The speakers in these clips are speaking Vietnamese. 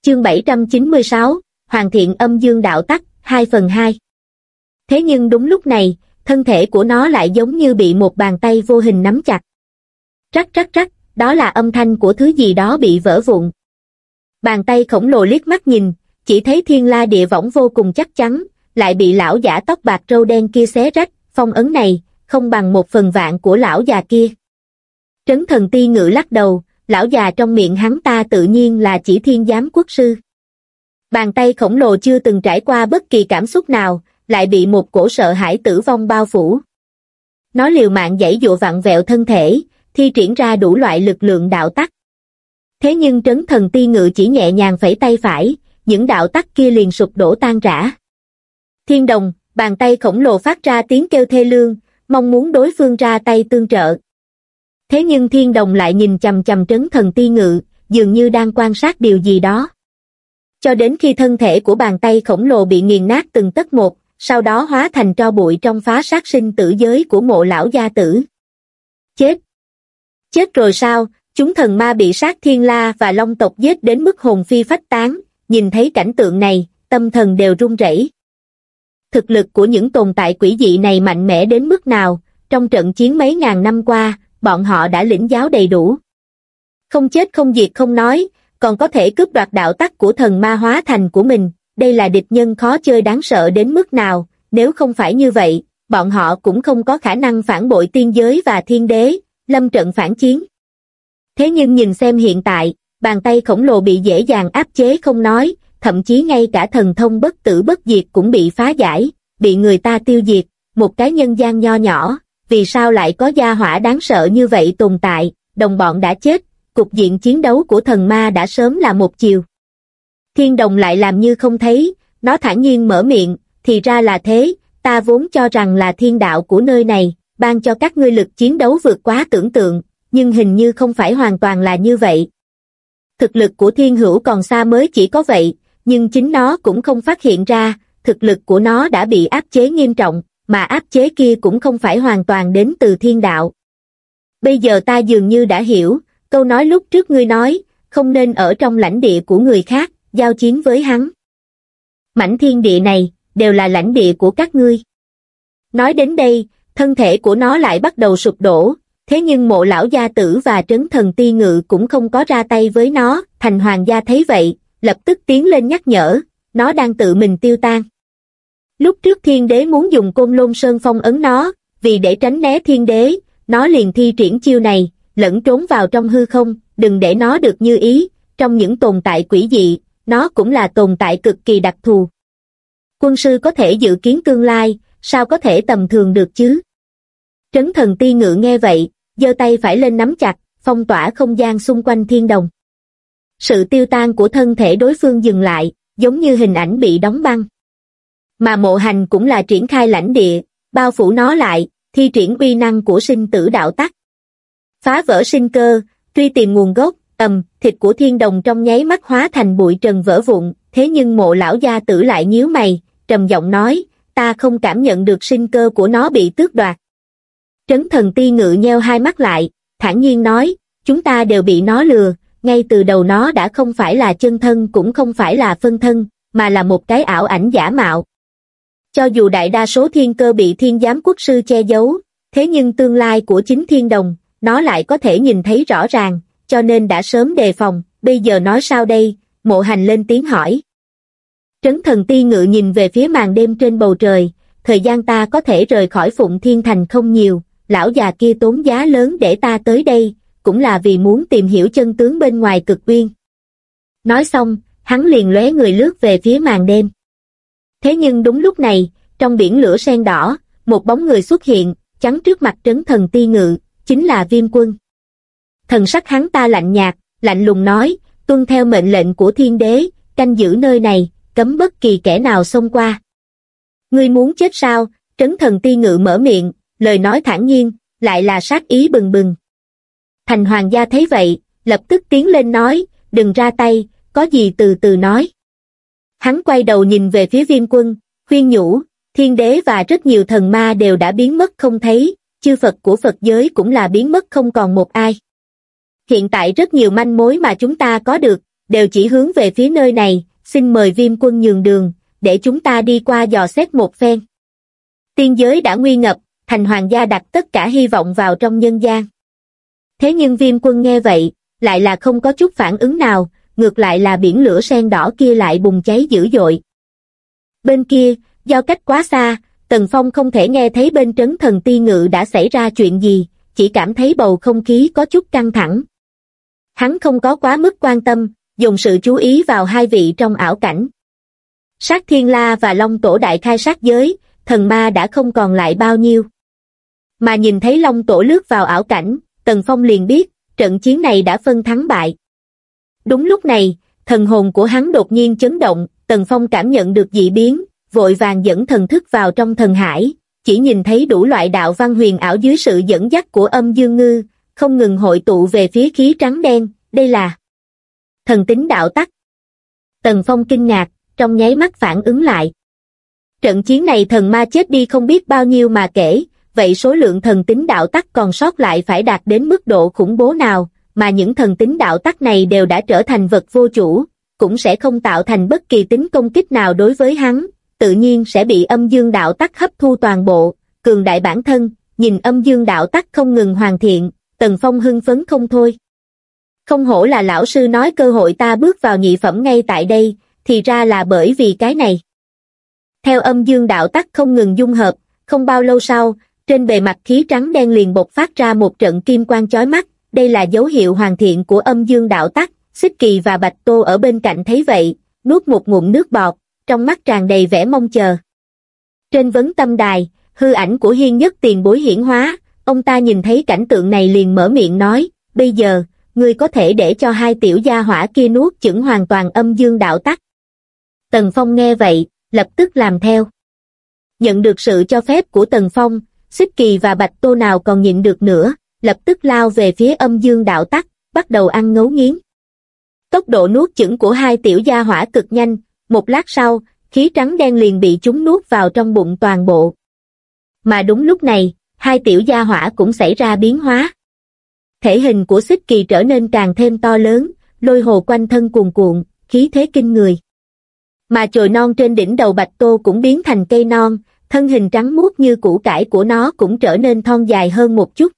Chương 796, Hoàn thiện âm dương đạo tắc, 2/2. Thế nhưng đúng lúc này, thân thể của nó lại giống như bị một bàn tay vô hình nắm chặt. Rắc rắc rắc, đó là âm thanh của thứ gì đó bị vỡ vụn. Bàn tay khổng lồ liếc mắt nhìn, chỉ thấy thiên la địa võng vô cùng chắc chắn, lại bị lão giả tóc bạc râu đen kia xé rách, phong ấn này, không bằng 1/1000 của lão già kia. Trấn Thần Ti Ngự lắc đầu, lão già trong miệng hắn ta tự nhiên là chỉ Thiên Giám Quốc Sư. Bàn tay khổng lồ chưa từng trải qua bất kỳ cảm xúc nào, lại bị một cổ sợ hãi tử vong bao phủ. Nó liều mạng giãy giụa vặn vẹo thân thể, thi triển ra đủ loại lực lượng đạo tắc. Thế nhưng Trấn Thần Ti Ngự chỉ nhẹ nhàng phẩy tay phải, những đạo tắc kia liền sụp đổ tan rã. Thiên Đồng, bàn tay khổng lồ phát ra tiếng kêu thê lương, mong muốn đối phương ra tay tương trợ. Thế nhưng Thiên Đồng lại nhìn chằm chằm Trấn Thần Ti Ngự, dường như đang quan sát điều gì đó. Cho đến khi thân thể của bàn tay khổng lồ bị nghiền nát từng tấc một, sau đó hóa thành tro bụi trong phá sát sinh tử giới của Mộ lão gia tử. Chết! Chết rồi sao? Chúng thần ma bị sát thiên la và long tộc giết đến mức hồn phi phách tán, nhìn thấy cảnh tượng này, tâm thần đều run rẩy. Thực lực của những tồn tại quỷ dị này mạnh mẽ đến mức nào, trong trận chiến mấy ngàn năm qua, bọn họ đã lĩnh giáo đầy đủ. Không chết không diệt không nói, còn có thể cướp đoạt đạo tắc của thần ma hóa thành của mình, đây là địch nhân khó chơi đáng sợ đến mức nào, nếu không phải như vậy, bọn họ cũng không có khả năng phản bội tiên giới và thiên đế, lâm trận phản chiến. Thế nhưng nhìn xem hiện tại, bàn tay khổng lồ bị dễ dàng áp chế không nói, thậm chí ngay cả thần thông bất tử bất diệt cũng bị phá giải, bị người ta tiêu diệt, một cái nhân gian nho nhỏ, vì sao lại có gia hỏa đáng sợ như vậy tồn tại, đồng bọn đã chết, cục diện chiến đấu của thần ma đã sớm là một chiều. Thiên Đồng lại làm như không thấy, nó thản nhiên mở miệng, thì ra là thế, ta vốn cho rằng là thiên đạo của nơi này, ban cho các ngươi lực chiến đấu vượt quá tưởng tượng, nhưng hình như không phải hoàn toàn là như vậy. Thực lực của thiên hữu còn xa mới chỉ có vậy, nhưng chính nó cũng không phát hiện ra, thực lực của nó đã bị áp chế nghiêm trọng, mà áp chế kia cũng không phải hoàn toàn đến từ thiên đạo. Bây giờ ta dường như đã hiểu, câu nói lúc trước ngươi nói, không nên ở trong lãnh địa của người khác, giao chiến với hắn. Mảnh thiên địa này, đều là lãnh địa của các ngươi. Nói đến đây, thân thể của nó lại bắt đầu sụp đổ, thế nhưng Mộ lão gia tử và Trấn Thần Ti Ngự cũng không có ra tay với nó, Thành Hoàng gia thấy vậy, lập tức tiến lên nhắc nhở, nó đang tự mình tiêu tan. Lúc trước thiên đế muốn dùng Côn Lôn Sơn phong ấn nó, vì để tránh né thiên đế, nó liền thi triển chiêu này, lẫn trốn vào trong hư không, đừng để nó được như ý, trong những tồn tại quỷ dị, nó cũng là tồn tại cực kỳ đặc thù. Quân sư có thể dự kiến tương lai, sao có thể tầm thường được chứ? Trấn Thần Ti Ngự nghe vậy, giơ tay phải lên nắm chặt, phong tỏa không gian xung quanh Thiên Đồng. Sự tiêu tan của thân thể đối phương dừng lại, giống như hình ảnh bị đóng băng. Mà Mộ Hành cũng là triển khai lãnh địa, bao phủ nó lại, thi triển uy năng của sinh tử đạo tắc. Phá vỡ sinh cơ, truy tìm nguồn gốc, thịt của Thiên Đồng trong nháy mắt hóa thành bụi trần vỡ vụn, thế nhưng Mộ lão gia tử lại nhíu mày, trầm giọng nói, ta không cảm nhận được sinh cơ của nó bị tước đoạt. Trấn Thần Ti Ngự nheo hai mắt lại, thản nhiên nói, chúng ta đều bị nó lừa, ngay từ đầu nó đã không phải là chân thân cũng không phải là phân thân, mà là một cái ảo ảnh giả mạo. Cho dù đại đa số thiên cơ bị Thiên Giám Quốc Sư che giấu, thế nhưng tương lai của chính Thiên Đồng, nó lại có thể nhìn thấy rõ ràng, cho nên đã sớm đề phòng, bây giờ nói sao đây? Mộ Hành lên tiếng hỏi. Trấn Thần Ti Ngự nhìn về phía màn đêm trên bầu trời, thời gian ta có thể rời khỏi Phụng Thiên Thành không nhiều, lão già kia tốn giá lớn để ta tới đây, cũng là vì muốn tìm hiểu chân tướng bên ngoài Cực Uyên. Nói xong, hắn liền lóe người lướt về phía màn đêm. Thế nhưng đúng lúc này, trong biển lửa sen đỏ, một bóng người xuất hiện, chắn trước mặt Trấn Thần Ti Ngự, chính là Viêm Quân. Thần sắc hắn ta lạnh nhạt, lạnh lùng nói, tuân theo mệnh lệnh của thiên đế, canh giữ nơi này, cấm bất kỳ kẻ nào xông qua. Ngươi muốn chết sao? Trấn Thần Ti Ngự mở miệng, lời nói thản nhiên, lại là sát ý bừng bừng. Thành Hoàng gia thấy vậy, lập tức tiến lên nói, đừng ra tay, có gì từ từ nói. Hắn quay đầu nhìn về phía Viêm Quân, khuyên nhủ, thiên đế và rất nhiều thần ma đều đã biến mất không thấy, chư Phật của Phật giới cũng là biến mất không còn một ai. Hiện tại rất nhiều manh mối mà chúng ta có được, đều chỉ hướng về phía nơi này, xin mời Viêm quân nhường đường, để chúng ta đi qua dò xét một phen. Tiên giới đã nguy ngập, thành hoàng gia đặt tất cả hy vọng vào trong nhân gian. Thế nhưng Viêm quân nghe vậy, lại là không có chút phản ứng nào, ngược lại là biển lửa sen đỏ kia lại bùng cháy dữ dội. Bên kia, do cách quá xa, Tần Phong không thể nghe thấy bên trấn thần ti ngự đã xảy ra chuyện gì, chỉ cảm thấy bầu không khí có chút căng thẳng. Hắn không có quá mức quan tâm, dùng sự chú ý vào hai vị trong ảo cảnh. Sát Thiên La và Long Tổ đại khai sát giới, thần ma đã không còn lại bao nhiêu. Mà nhìn thấy Long Tổ lướt vào ảo cảnh, Tần Phong liền biết, trận chiến này đã phân thắng bại. Đúng lúc này, thần hồn của hắn đột nhiên chấn động, Tần Phong cảm nhận được dị biến, vội vàng dẫn thần thức vào trong thần hải, chỉ nhìn thấy đủ loại đạo văn huyền ảo dưới sự dẫn dắt của Âm Dương Ngư, không ngừng hội tụ về phía khí trắng đen, đây là thần tính đạo tắc. Tần Phong kinh ngạc, trong nháy mắt phản ứng lại. Trận chiến này thần ma chết đi không biết bao nhiêu mà kể, vậy số lượng thần tính đạo tắc còn sót lại phải đạt đến mức độ khủng bố nào, mà những thần tính đạo tắc này đều đã trở thành vật vô chủ, cũng sẽ không tạo thành bất kỳ tính công kích nào đối với hắn, tự nhiên sẽ bị âm dương đạo tắc hấp thu toàn bộ, cường đại bản thân, nhìn âm dương đạo tắc không ngừng hoàn thiện, Tần Phong hưng phấn không thôi. Không hổ là lão sư nói cơ hội ta bước vào nhị phẩm ngay tại đây, thì ra là bởi vì cái này. Theo âm dương đạo tắc không ngừng dung hợp, không bao lâu sau, trên bề mặt khí trắng đen liền bộc phát ra một trận kim quang chói mắt, đây là dấu hiệu hoàn thiện của âm dương đạo tắc. Xích Kỳ và Bạch Tô ở bên cạnh thấy vậy, nuốt một ngụm nước bọt, trong mắt tràn đầy vẻ mong chờ. Trên vấn tâm đài, hư ảnh của Hiên Nhất tiền bối hiển hóa, ông ta nhìn thấy cảnh tượng này liền mở miệng nói, bây giờ, ngươi có thể để cho hai tiểu gia hỏa kia nuốt chửng hoàn toàn âm dương đạo tắc. Tần Phong nghe vậy, lập tức làm theo. Nhận được sự cho phép của Tần Phong, Xích Kỳ và Bạch Tô nào còn nhịn được nữa, lập tức lao về phía âm dương đạo tắc, bắt đầu ăn ngấu nghiến. Tốc độ nuốt chửng của hai tiểu gia hỏa cực nhanh, một lát sau, khí trắng đen liền bị chúng nuốt vào trong bụng toàn bộ. Mà đúng lúc này, hai tiểu gia hỏa cũng xảy ra biến hóa. Thể hình của Xích Kỳ trở nên càng thêm to lớn, lôi hồ quanh thân cuồn cuộn, khí thế kinh người. Mà chồi non trên đỉnh đầu Bạch Tô cũng biến thành cây non, thân hình trắng muốt như củ cải của nó cũng trở nên thon dài hơn một chút.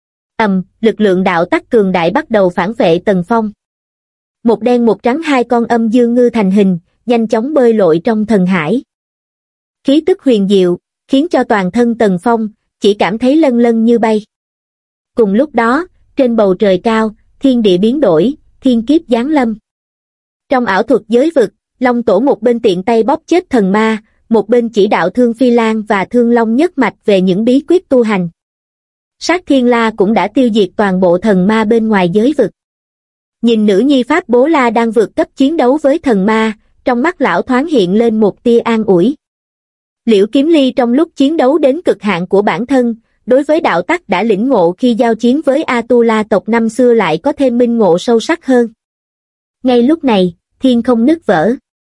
Lực lượng đạo tắc cường đại bắt đầu phản vệ Tần Phong. Một đen một trắng hai con âm dương ngư thành hình, nhanh chóng bơi lội trong thần hải. Khí tức huyền diệu, khiến cho toàn thân Tần Phong chỉ cảm thấy lân lân như bay. Cùng lúc đó, trên bầu trời cao, thiên địa biến đổi, thiên kiếp giáng lâm. Trong ảo thuật giới vực, Long Tổ một bên tiện tay bóp chết thần ma, một bên chỉ đạo Thương Phi Lan và Thương Long nhất mạch về những bí quyết tu hành. Sát Thiên La cũng đã tiêu diệt toàn bộ thần ma bên ngoài giới vực. Nhìn nữ nhi Pháp Bố La đang vượt cấp chiến đấu với thần ma, trong mắt lão thoáng hiện lên một tia an ủi. Liễu Kiếm Ly trong lúc chiến đấu đến cực hạn của bản thân, đối với đạo tắc đã lĩnh ngộ khi giao chiến với Atula tộc năm xưa lại có thêm minh ngộ sâu sắc hơn. Ngay lúc này, thiên không nứt vỡ.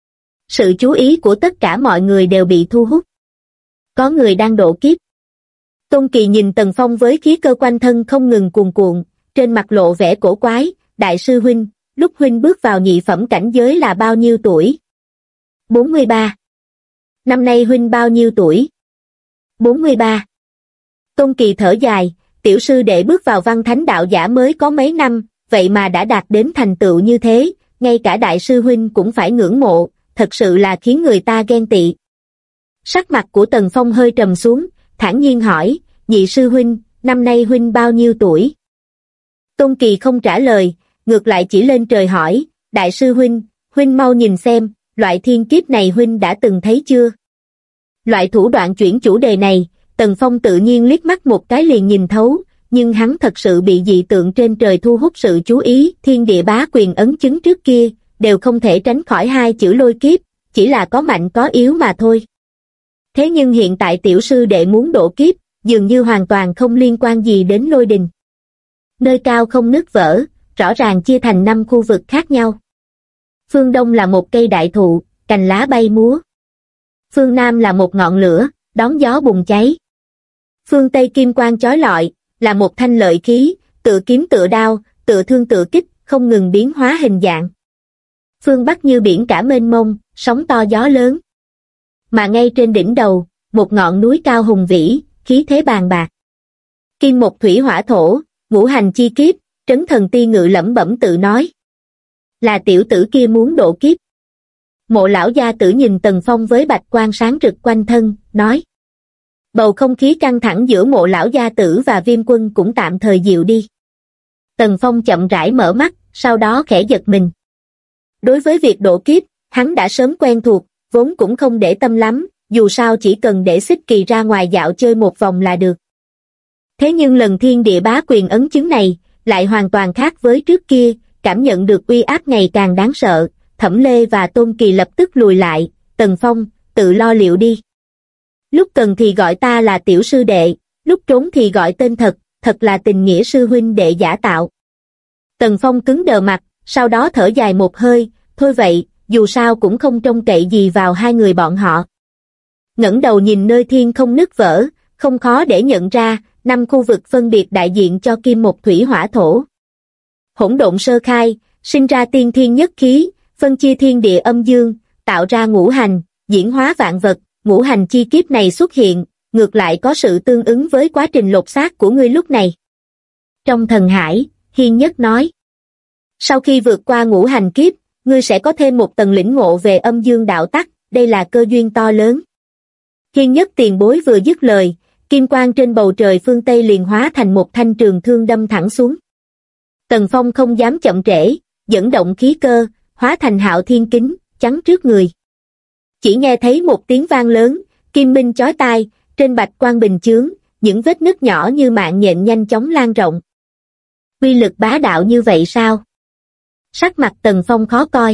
Sự chú ý của tất cả mọi người đều bị thu hút. Có người đang độ kiếp. Tôn Kỳ nhìn Tần Phong với khí cơ quanh thân không ngừng cuồn cuộn, trên mặt lộ vẻ cổ quái, đại sư huynh, lúc huynh bước vào nhị phẩm cảnh giới là bao nhiêu tuổi? 43. Năm nay huynh bao nhiêu tuổi? 43. Tôn Kỳ thở dài, tiểu sư đệ bước vào văn thánh đạo giả mới có mấy năm, vậy mà đã đạt đến thành tựu như thế, ngay cả đại sư huynh cũng phải ngưỡng mộ, thật sự là khiến người ta ghen tị. Sắc mặt của Tần Phong hơi trầm xuống, thản nhiên hỏi, nhị sư huynh, năm nay huynh bao nhiêu tuổi? Tôn Kỳ không trả lời, ngược lại chỉ lên trời hỏi, đại sư huynh, huynh mau nhìn xem, loại thiên kiếp này huynh đã từng thấy chưa? Loại thủ đoạn chuyển chủ đề này, Tần Phong tự nhiên liếc mắt một cái liền nhìn thấu, nhưng hắn thật sự bị dị tượng trên trời thu hút sự chú ý, thiên địa bá quyền ấn chứng trước kia, đều không thể tránh khỏi hai chữ lôi kiếp, chỉ là có mạnh có yếu mà thôi. Thế nhưng hiện tại tiểu sư đệ muốn độ kiếp, dường như hoàn toàn không liên quan gì đến lôi đình. Nơi cao không nứt vỡ, rõ ràng chia thành 5 khu vực khác nhau. Phương Đông là một cây đại thụ, cành lá bay múa. Phương Nam là một ngọn lửa, đón gió bùng cháy. Phương Tây kim quang chói lọi, là một thanh lợi khí, tựa kiếm tựa đao, tựa thương tựa kích, không ngừng biến hóa hình dạng. Phương Bắc như biển cả mênh mông, sóng to gió lớn. Mà ngay trên đỉnh đầu, một ngọn núi cao hùng vĩ, khí thế bàn bạc. Kim một thủy hỏa thổ, ngũ hành chi kiếp, Trấn Thần Ti Ngự lẩm bẩm tự nói. Là tiểu tử kia muốn độ kiếp. Mộ lão gia tử nhìn Tần Phong với bạch quang sáng rực quanh thân, nói. Bầu không khí căng thẳng giữa mộ lão gia tử và Viêm Quân cũng tạm thời dịu đi. Tần Phong chậm rãi mở mắt, sau đó khẽ giật mình. Đối với việc độ kiếp, hắn đã sớm quen thuộc, vốn cũng không để tâm lắm, dù sao chỉ cần để Xích Kỳ ra ngoài dạo chơi một vòng là được. Thế nhưng lần thiên địa bá quyền ấn chứng này, lại hoàn toàn khác với trước kia, cảm nhận được uy áp ngày càng đáng sợ, Thẩm Lê và Tôn Kỳ lập tức lùi lại, Tần Phong, tự lo liệu đi. Lúc cần thì gọi ta là tiểu sư đệ, lúc trốn thì gọi tên thật, thật là tình nghĩa sư huynh đệ giả tạo. Tần Phong cứng đờ mặt, sau đó thở dài một hơi, thôi vậy, dù sao cũng không trông cậy gì vào hai người bọn họ. Ngẩng đầu nhìn nơi thiên không nứt vỡ, không khó để nhận ra, 5 khu vực phân biệt đại diện cho kim một thủy hỏa thổ. Hỗn độn sơ khai, sinh ra tiên thiên nhất khí, phân chia thiên địa âm dương, tạo ra ngũ hành, diễn hóa vạn vật, ngũ hành chi kiếp này xuất hiện, ngược lại có sự tương ứng với quá trình lột xác của ngươi lúc này. Trong thần hải, Hiên Nhất nói. Sau khi vượt qua ngũ hành kiếp, ngươi sẽ có thêm một tầng lĩnh ngộ về âm dương đạo tắc, đây là cơ duyên to lớn. Hiên Nhất tiền bối vừa dứt lời, kim quang trên bầu trời phương Tây liền hóa thành một thanh trường thương đâm thẳng xuống. Tần Phong không dám chậm trễ, dẫn động khí cơ, hóa thành Hạo Thiên Kính, chắn trước người. Chỉ nghe thấy một tiếng vang lớn, kim minh chói tai, trên bạch quang bình chướng, những vết nứt nhỏ như mạng nhện nhanh chóng lan rộng. Uy lực bá đạo như vậy sao? Sắc mặt Tần Phong khó coi.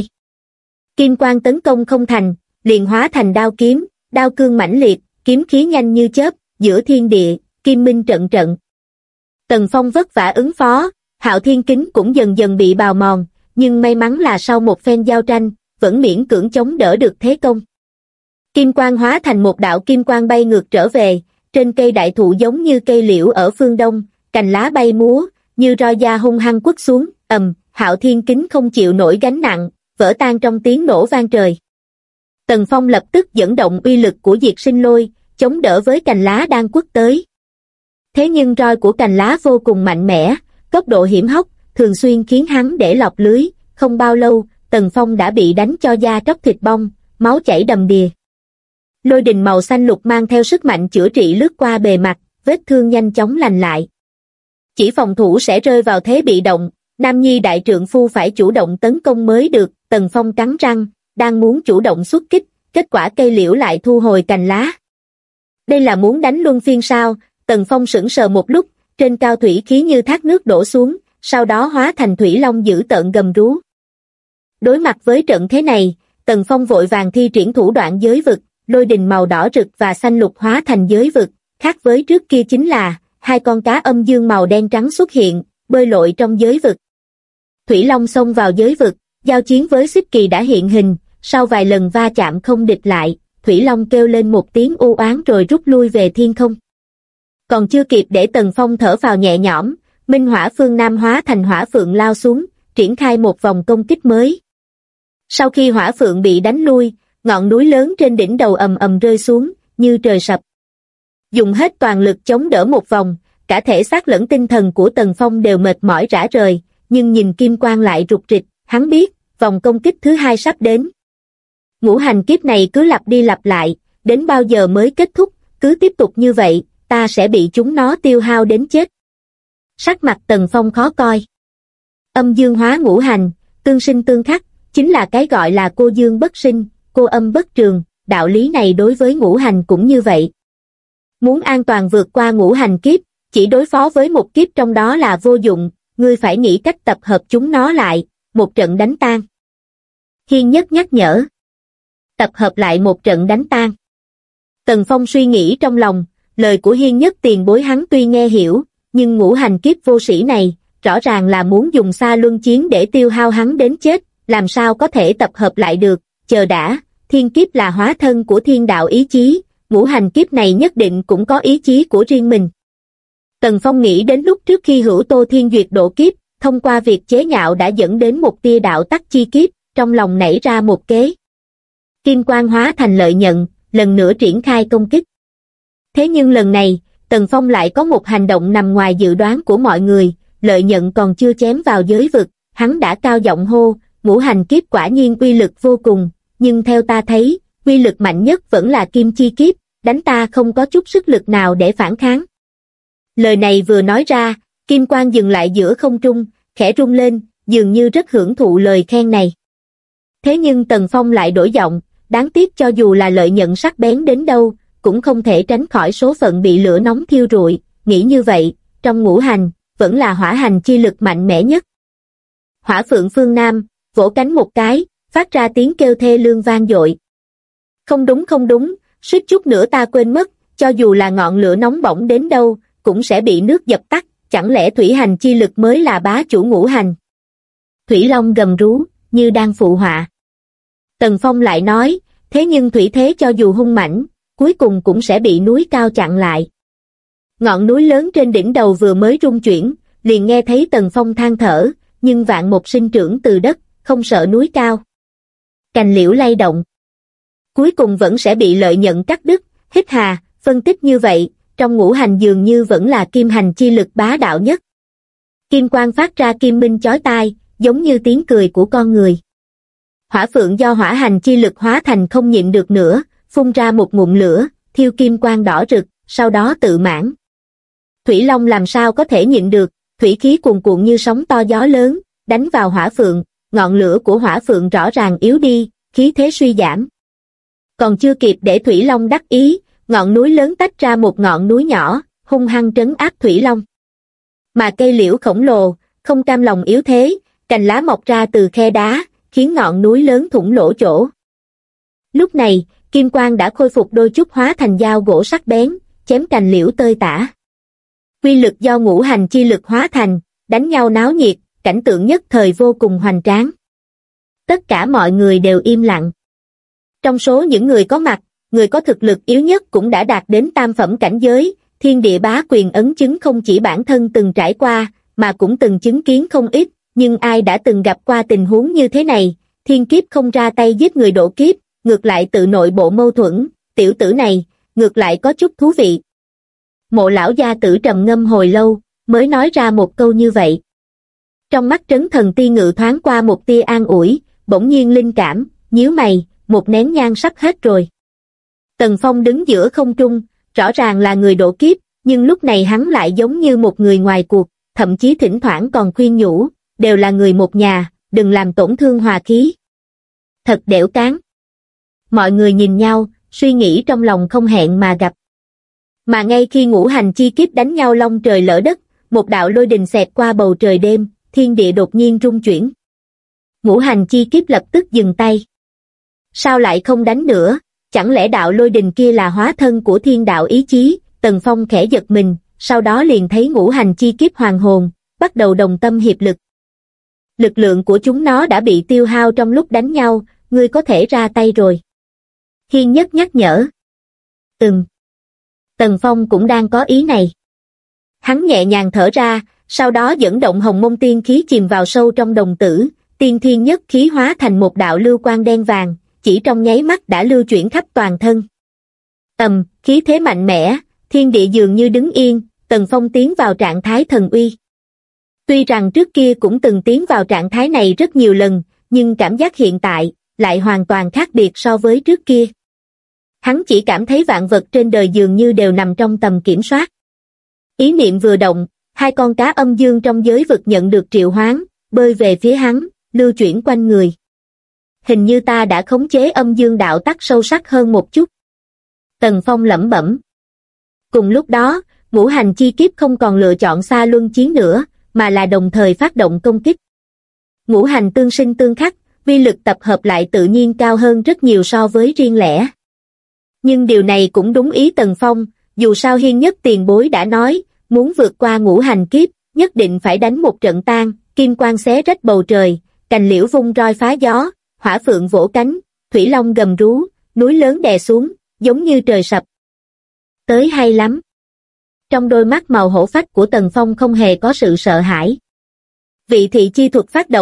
Kim quang tấn công không thành, liền hóa thành đao kiếm, đao cương mãnh liệt, kiếm khí nhanh như chớp, giữa thiên địa, kim minh trận trận. Tần Phong vất vả ứng phó, Hạo Thiên Kính cũng dần dần bị bào mòn, nhưng may mắn là sau một phen giao tranh, vẫn miễn cưỡng chống đỡ được thế công. Kim quang hóa thành một đạo kim quang bay ngược trở về, trên cây đại thụ giống như cây liễu ở phương đông, cành lá bay múa, như roi da hung hăng quất xuống, Hạo Thiên Kính không chịu nổi gánh nặng, vỡ tan trong tiếng nổ vang trời. Tần Phong lập tức dẫn động uy lực của Diệt Sinh Lôi, chống đỡ với cành lá đang quất tới. Thế nhưng roi của cành lá vô cùng mạnh mẽ, tốc độ hiểm hóc, thường xuyên khiến hắn để lọt lưới, không bao lâu, Tần Phong đã bị đánh cho da tróc thịt bong, máu chảy đầm đìa. Lôi đình màu xanh lục mang theo sức mạnh chữa trị lướt qua bề mặt, vết thương nhanh chóng lành lại. Chỉ phòng thủ sẽ rơi vào thế bị động, nam nhi đại trượng phu phải chủ động tấn công mới được, Tần Phong cắn răng, đang muốn chủ động xuất kích, kết quả cây liễu lại thu hồi cành lá. Đây là muốn đánh luân phiên sao? Tần Phong sững sờ một lúc, trên cao thủy khí như thác nước đổ xuống, sau đó hóa thành thủy long dữ tợn gầm rú. Đối mặt với trận thế này, Tần Phong vội vàng thi triển thủ đoạn giới vực, lôi đình màu đỏ rực và xanh lục hóa thành giới vực, khác với trước kia chính là, hai con cá âm dương màu đen trắng xuất hiện, bơi lội trong giới vực. Thủy long xông vào giới vực, giao chiến với Xích Kỳ đã hiện hình, sau vài lần va chạm không địch lại, Thủy long kêu lên một tiếng u oán rồi rút lui về thiên không. Còn chưa kịp để Tần Phong thở phào nhẹ nhõm, Minh Hỏa Phương Nam hóa thành hỏa phượng lao xuống, triển khai một vòng công kích mới. Sau khi hỏa phượng bị đánh lui, ngọn núi lớn trên đỉnh đầu ầm ầm rơi xuống, như trời sập. Dùng hết toàn lực chống đỡ một vòng, cả thể xác lẫn tinh thần của Tần Phong đều mệt mỏi rã rời, nhưng nhìn kim quang lại rục rịch, hắn biết, vòng công kích thứ hai sắp đến. Ngũ hành kiếp này cứ lặp đi lặp lại, đến bao giờ mới kết thúc, cứ tiếp tục như vậy, ta sẽ bị chúng nó tiêu hao đến chết. Sắc mặt Tần Phong khó coi. Âm dương hóa ngũ hành, tương sinh tương khắc, chính là cái gọi là cô dương bất sinh, cô âm bất trường, đạo lý này đối với ngũ hành cũng như vậy. Muốn an toàn vượt qua ngũ hành kiếp, chỉ đối phó với một kiếp trong đó là vô dụng, ngươi phải nghĩ cách tập hợp chúng nó lại, một trận đánh tan. Hiên Nhất nhắc nhở. Tập hợp lại một trận đánh tan. Tần Phong suy nghĩ trong lòng, lời của Hiên Nhất tiền bối hắn tuy nghe hiểu, nhưng ngũ hành kiếp vô sĩ này, rõ ràng là muốn dùng xa luân chiến để tiêu hao hắn đến chết, làm sao có thể tập hợp lại được, chờ đã, thiên kiếp là hóa thân của thiên đạo ý chí, ngũ hành kiếp này nhất định cũng có ý chí của riêng mình. Tần Phong nghĩ đến lúc trước khi Hữu Tô Thiên Duyệt độ kiếp, thông qua việc chế nhạo đã dẫn đến một tia đạo tắc chi kiếp, trong lòng nảy ra một kế. Kim quang hóa thành lợi nhận, lần nữa triển khai công kích. Thế nhưng lần này, Tần Phong lại có một hành động nằm ngoài dự đoán của mọi người, lợi nhận còn chưa chém vào giới vực, hắn đã cao giọng hô, ngũ hành kiếp quả nhiên uy lực vô cùng, nhưng theo ta thấy, uy lực mạnh nhất vẫn là kim chi kiếp, đánh ta không có chút sức lực nào để phản kháng. Lời này vừa nói ra, kim quang dừng lại giữa không trung, khẽ rung lên, dường như rất hưởng thụ lời khen này. Thế nhưng Tần Phong lại đổi giọng, đáng tiếc cho dù là lợi nhận sắc bén đến đâu, cũng không thể tránh khỏi số phận bị lửa nóng thiêu rụi, nghĩ như vậy, trong ngũ hành, vẫn là hỏa hành chi lực mạnh mẽ nhất. Hỏa phượng phương Nam, vỗ cánh một cái, phát ra tiếng kêu thê lương vang dội. Không đúng, suýt chút nữa ta quên mất, cho dù là ngọn lửa nóng bỏng đến đâu, cũng sẽ bị nước dập tắt, chẳng lẽ thủy hành chi lực mới là bá chủ ngũ hành? Thủy Long gầm rú, như đang phụ họa. Tần Phong lại nói, thế nhưng thủy thế cho dù hung mãnh, cuối cùng cũng sẽ bị núi cao chặn lại. Ngọn núi lớn trên đỉnh đầu vừa mới rung chuyển, liền nghe thấy Tần Phong than thở, nhưng vạn một sinh trưởng từ đất, không sợ núi cao. Cành liễu lay động. Cuối cùng vẫn sẽ bị lợi nhận cắt đứt, hít hà, phân tích như vậy, trong ngũ hành dường như vẫn là kim hành chi lực bá đạo nhất. Kim quang phát ra kim minh chói tai, giống như tiếng cười của con người. Hỏa phượng do hỏa hành chi lực hóa thành không nhịn được nữa, phun ra một ngụm lửa, thiêu kim quang đỏ rực, sau đó tự mãn. Thủy Long làm sao có thể nhịn được, thủy khí cuồn cuộn như sóng to gió lớn, đánh vào hỏa phượng, ngọn lửa của hỏa phượng rõ ràng yếu đi, khí thế suy giảm. Còn chưa kịp để Thủy Long đắc ý, ngọn núi lớn tách ra một ngọn núi nhỏ, hung hăng trấn áp Thủy Long. Mà cây liễu khổng lồ, không cam lòng yếu thế, cành lá mọc ra từ khe đá, khiến ngọn núi lớn thủng lỗ chỗ. Lúc này, kim quang đã khôi phục đôi chút hóa thành dao gỗ sắc bén, chém cành liễu tơi tả. Quy lực do ngũ hành chi lực hóa thành, đánh nhau náo nhiệt, cảnh tượng nhất thời vô cùng hoành tráng. Tất cả mọi người đều im lặng. Trong số những người có mặt, người có thực lực yếu nhất cũng đã đạt đến tam phẩm cảnh giới, thiên địa bá quyền ấn chứng không chỉ bản thân từng trải qua, mà cũng từng chứng kiến không ít, nhưng ai đã từng gặp qua tình huống như thế này, thiên kiếp không ra tay giết người độ kiếp, ngược lại tự nội bộ mâu thuẫn, tiểu tử này, ngược lại có chút thú vị. Mộ lão gia tử trầm ngâm hồi lâu, mới nói ra một câu như vậy. Trong mắt Trấn Thần Ti Ngự thoáng qua một tia an ủi, bỗng nhiên linh cảm, nhíu mày, một nén nhang sắp hết rồi. Tần Phong đứng giữa không trung, rõ ràng là người độ kiếp, nhưng lúc này hắn lại giống như một người ngoài cuộc, thậm chí thỉnh thoảng còn khuyên nhủ, đều là người một nhà, đừng làm tổn thương hòa khí. Thật đểu cán. Mọi người nhìn nhau, suy nghĩ trong lòng không hẹn mà gặp. Mà ngay khi ngũ hành chi kiếp đánh nhau long trời lỡ đất, một đạo lôi đình xẹt qua bầu trời đêm, thiên địa đột nhiên rung chuyển. Ngũ hành chi kiếp lập tức dừng tay. Sao lại không đánh nữa, chẳng lẽ đạo lôi đình kia là hóa thân của thiên đạo ý chí? Tần Phong khẽ giật mình, sau đó liền thấy ngũ hành chi kiếp hoàn hồn, bắt đầu đồng tâm hiệp lực. Lực lượng của chúng nó đã bị tiêu hao trong lúc đánh nhau, ngươi có thể ra tay rồi. Hiên Nhất nhắc nhở. Tần Phong cũng đang có ý này. Hắn nhẹ nhàng thở ra, sau đó dẫn động hồng mông tiên khí chìm vào sâu trong đồng tử, tiên thiên nhất khí hóa thành một đạo lưu quang đen vàng, chỉ trong nháy mắt đã lưu chuyển khắp toàn thân. Khí thế mạnh mẽ, thiên địa dường như đứng yên, Tần Phong tiến vào trạng thái thần uy. Tuy rằng trước kia cũng từng tiến vào trạng thái này rất nhiều lần, nhưng cảm giác hiện tại lại hoàn toàn khác biệt so với trước kia. Hắn chỉ cảm thấy vạn vật trên đời dường như đều nằm trong tầm kiểm soát. Ý niệm vừa động, hai con cá âm dương trong giới vực nhận được triệu hoán, bơi về phía hắn, lưu chuyển quanh người. Hình như ta đã khống chế âm dương đạo tắc sâu sắc hơn một chút. Tần Phong lẩm bẩm. Cùng lúc đó, ngũ hành chi kiếp không còn lựa chọn xa luân chiến nữa, mà là đồng thời phát động công kích. Ngũ hành tương sinh tương khắc, vi lực tập hợp lại tự nhiên cao hơn rất nhiều so với riêng lẻ. Nhưng điều này cũng đúng ý Tần Phong, dù sao Hiên Nhất tiền bối đã nói, muốn vượt qua ngũ hành kiếp, nhất định phải đánh một trận tan, kim quang xé rách bầu trời, cành liễu vung roi phá gió, hỏa phượng vỗ cánh, thủy long gầm rú, núi lớn đè xuống, giống như trời sập. Tới hay lắm. Trong đôi mắt màu hổ phách của Tần Phong không hề có sự sợ hãi. Vị thị chi thuật phát động,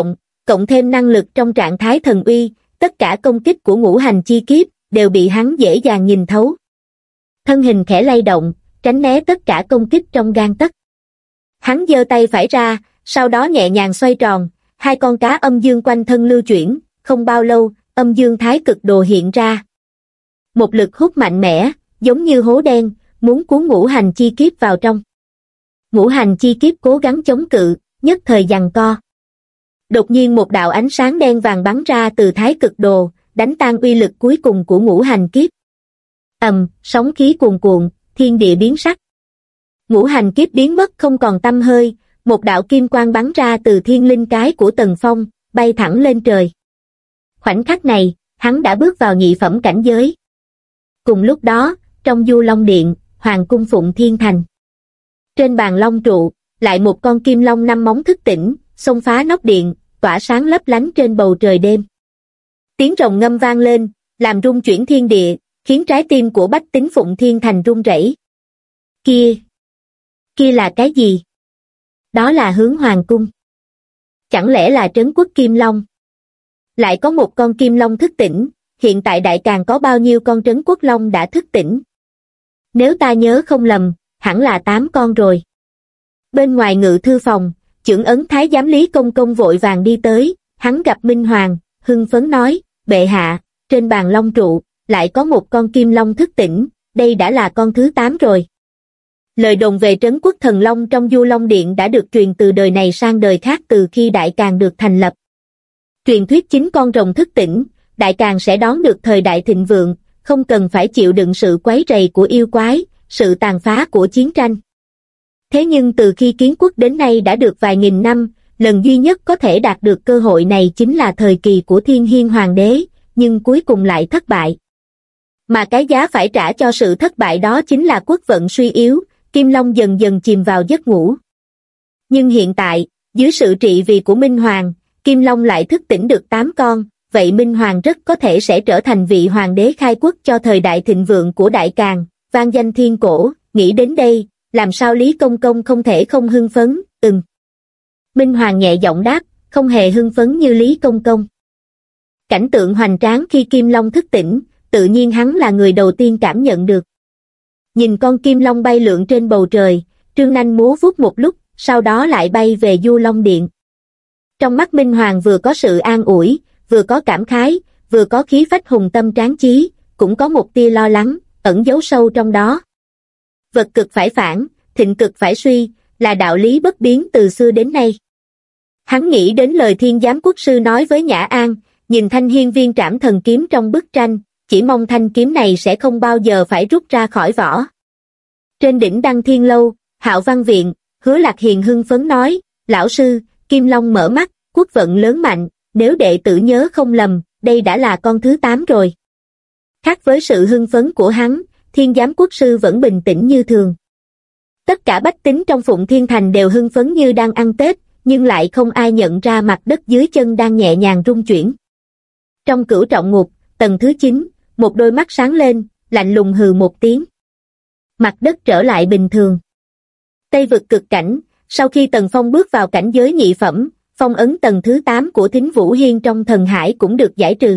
cộng thêm năng lực trong trạng thái thần uy, tất cả công kích của ngũ hành chi kiếp đều bị hắn dễ dàng nhìn thấu. Thân hình khẽ lay động, tránh né tất cả công kích trong gang tấc. Hắn giơ tay phải ra, sau đó nhẹ nhàng xoay tròn, hai con cá âm dương quanh thân lưu chuyển, không bao lâu, âm dương thái cực đồ hiện ra. Một lực hút mạnh mẽ, giống như hố đen, muốn cuốn ngũ hành chi kiếp vào trong. Ngũ hành chi kiếp cố gắng chống cự, nhất thời giằng co. Đột nhiên một đạo ánh sáng đen vàng bắn ra từ thái cực đồ, đánh tan uy lực cuối cùng của ngũ hành kiếp. Sóng khí cuồn cuộn, thiên địa biến sắc. Ngũ hành kiếp biến mất không còn tăm hơi, một đạo kim quang bắn ra từ thiên linh cái của Tần Phong, bay thẳng lên trời. Khoảnh khắc này, hắn đã bước vào nhị phẩm cảnh giới. Cùng lúc đó, trong Du Long Điện, Hoàng cung Phụng Thiên Thành. Trên bàn long trụ, lại một con kim long 5 móng thức tỉnh, xông phá nóc điện, tỏa sáng lấp lánh trên bầu trời đêm. Tiếng rồng ngâm vang lên, làm rung chuyển thiên địa, khiến trái tim của bách tính Phụng Thiên Thành run rẩy. Kia là cái gì? Đó là hướng hoàng cung. Chẳng lẽ là trấn quốc kim long? Lại có một con kim long thức tỉnh, hiện tại Đại Càn có bao nhiêu con trấn quốc long đã thức tỉnh? Nếu ta nhớ không lầm, hẳn là 8 con rồi. Bên ngoài ngự thư phòng, chưởng ấn thái giám Lý Công Công vội vàng đi tới, hắn gặp Minh Hoàng, hưng phấn nói, bệ hạ, trên bàn long trụ, lại có một con kim long thức tỉnh, đây đã là con thứ 8 rồi. Lời đồn về trấn quốc thần long trong Du Long Điện đã được truyền từ đời này sang đời khác từ khi Đại Càn được thành lập. Truyền thuyết 9 con rồng thức tỉnh, Đại Càn sẽ đón được thời đại thịnh vượng, không cần phải chịu đựng sự quấy rầy của yêu quái, sự tàn phá của chiến tranh. Thế nhưng từ khi kiến quốc đến nay đã được vài nghìn năm, lần duy nhất có thể đạt được cơ hội này chính là thời kỳ của Thiên Hiên Hoàng đế, nhưng cuối cùng lại thất bại. Mà cái giá phải trả cho sự thất bại đó chính là quốc vận suy yếu, Kim Long dần dần chìm vào giấc ngủ. Nhưng hiện tại, dưới sự trị vì của Minh Hoàng, Kim Long lại thức tỉnh được 8 con, vậy Minh Hoàng rất có thể sẽ trở thành vị hoàng đế khai quốc cho thời đại thịnh vượng của Đại Càn, vang danh thiên cổ. Nghĩ đến đây, làm sao Lý Công Công không thể không hưng phấn? Minh Hoàng nhẹ giọng đáp, không hề hưng phấn như Lý Công Công. Cảnh tượng hoành tráng khi Kim Long thức tỉnh, tự nhiên hắn là người đầu tiên cảm nhận được. Nhìn con Kim Long bay lượn trên bầu trời, trương nanh múa vuốt một lúc, sau đó lại bay về Du Long Điện. Trong mắt Minh Hoàng vừa có sự an ủi, vừa có cảm khái, vừa có khí phách hùng tâm tráng chí, cũng có một tia lo lắng, ẩn giấu sâu trong đó. Vật cực phải phản, thịnh cực phải suy, là đạo lý bất biến từ xưa đến nay. Hắn nghĩ đến lời Thiên Giám Quốc sư nói với Nhã An, nhìn thanh hiên viên trảm thần kiếm trong bức tranh, chỉ mong thanh kiếm này sẽ không bao giờ phải rút ra khỏi vỏ. Trên đỉnh Đăng Thiên Lâu, Hạo Văn Viện, Hứa Lạc Hiền hưng phấn nói, lão sư, Kim Long mở mắt, quốc vận lớn mạnh, nếu đệ tử nhớ không lầm, đây đã là con thứ 8 rồi. Khác với sự hưng phấn của hắn, Thiên Giám Quốc sư vẫn bình tĩnh như thường. Tất cả bách tính trong Phụng Thiên Thành đều hưng phấn như đang ăn Tết, nhưng lại không ai nhận ra mặt đất dưới chân đang nhẹ nhàng rung chuyển. Trong Cửu Trọng Ngục, tầng thứ 9, một đôi mắt sáng lên, lạnh lùng hừ một tiếng. Mặt đất trở lại bình thường. Tây vực cực cảnh, sau khi Tần Phong bước vào cảnh giới nhị phẩm, phong ấn tầng thứ 8 của Thính Vũ Hiên trong thần hải cũng được giải trừ.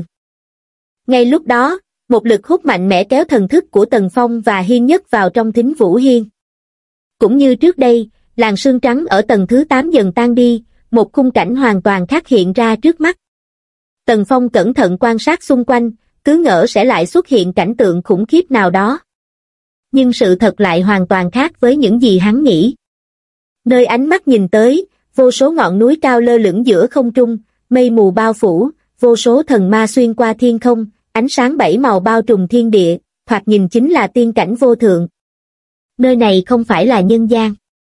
Ngay lúc đó, một lực hút mạnh mẽ kéo thần thức của Tần Phong và Hiên Nhất vào trong Thính Vũ Hiên. Cũng như trước đây, làn sương trắng ở tầng thứ 8 dần tan đi, một khung cảnh hoàn toàn khác hiện ra trước mắt. Tần Phong cẩn thận quan sát xung quanh, cứ ngỡ sẽ lại xuất hiện cảnh tượng khủng khiếp nào đó. Nhưng sự thật lại hoàn toàn khác với những gì hắn nghĩ. Nơi ánh mắt nhìn tới, vô số ngọn núi cao lơ lửng giữa không trung, mây mù bao phủ, vô số thần ma xuyên qua thiên không, ánh sáng 7 màu bao trùm thiên địa, thoạt nhìn chính là tiên cảnh vô thượng. Nơi này không phải là nhân gian.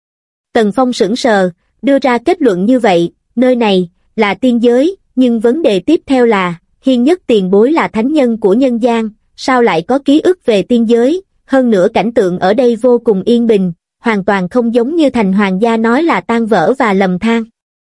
Tần Phong sững sờ, đưa ra kết luận như vậy, nơi này là tiên giới, nhưng vấn đề tiếp theo là, Hiên Nhất tiền bối là thánh nhân của nhân gian, sao lại có ký ức về tiên giới, hơn nữa cảnh tượng ở đây vô cùng yên bình, hoàn toàn không giống như thành hoàng gia nói là tan vỡ và lầm than.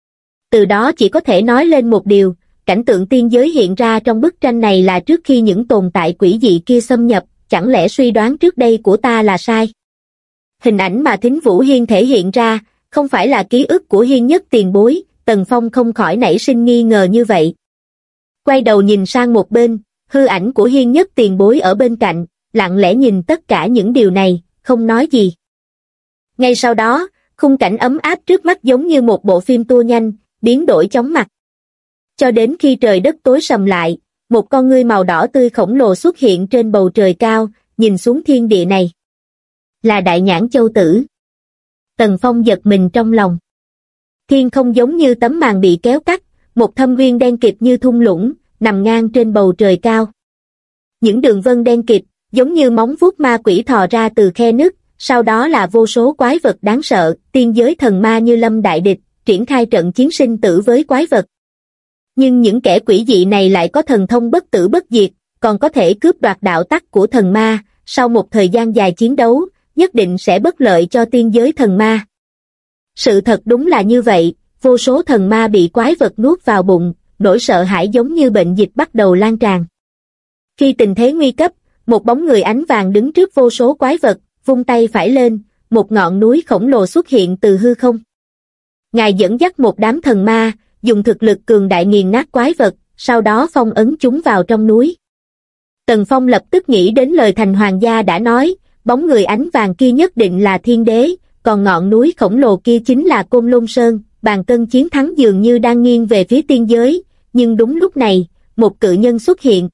Từ đó chỉ có thể nói lên một điều, cảnh tượng tiên giới hiện ra trong bức tranh này là trước khi những tồn tại quỷ dị kia xâm nhập, chẳng lẽ suy đoán trước đây của ta là sai? Hình ảnh mà Thính Vũ Hiên thể hiện ra, không phải là ký ức của Hiên Nhất tiền bối, Tần Phong không khỏi nảy sinh nghi ngờ như vậy. Quay đầu nhìn sang một bên, hư ảnh của Hiên Nhất tiền bối ở bên cạnh, lặng lẽ nhìn tất cả những điều này, không nói gì. Ngay sau đó, khung cảnh ấm áp trước mắt giống như một bộ phim tua nhanh, biến đổi chóng mặt. Cho đến khi trời đất tối sầm lại, một con ngươi màu đỏ tươi khổng lồ xuất hiện trên bầu trời cao, nhìn xuống thiên địa này. Là Đại Nhãn Châu Tử. Tần Phong giật mình trong lòng. Thiên không giống như tấm màn bị kéo cắt, một thâm uyên đen kịt như thung lũng, nằm ngang trên bầu trời cao. Những đường vân đen kịt, giống như móng vuốt ma quỷ thò ra từ khe nứt, sau đó là vô số quái vật đáng sợ, tiên giới thần ma như lâm đại địch, triển khai trận chiến sinh tử với quái vật. Nhưng những kẻ quỷ dị này lại có thần thông bất tử bất diệt, còn có thể cướp đoạt đạo tắc của thần ma, sau một thời gian dài chiến đấu, nhất định sẽ bất lợi cho tiên giới thần ma. Sự thật đúng là như vậy, vô số thần ma bị quái vật nuốt vào bụng, nỗi sợ hãi giống như bệnh dịch bắt đầu lan tràn. Khi tình thế nguy cấp, một bóng người ánh vàng đứng trước vô số quái vật, vung tay phải lên, một ngọn núi khổng lồ xuất hiện từ hư không. Ngài dẫn dắt một đám thần ma, dùng thực lực cường đại nghiền nát quái vật, sau đó phong ấn chúng vào trong núi. Tần Phong lập tức nghĩ đến lời Thành Hoàng gia đã nói, bóng người ánh vàng kia nhất định là thiên đế, còn ngọn núi khổng lồ kia chính là Côn Lôn Sơn. Bàn cân chiến thắng dường như đang nghiêng về phía tiên giới, nhưng đúng lúc này, một cự nhân xuất hiện.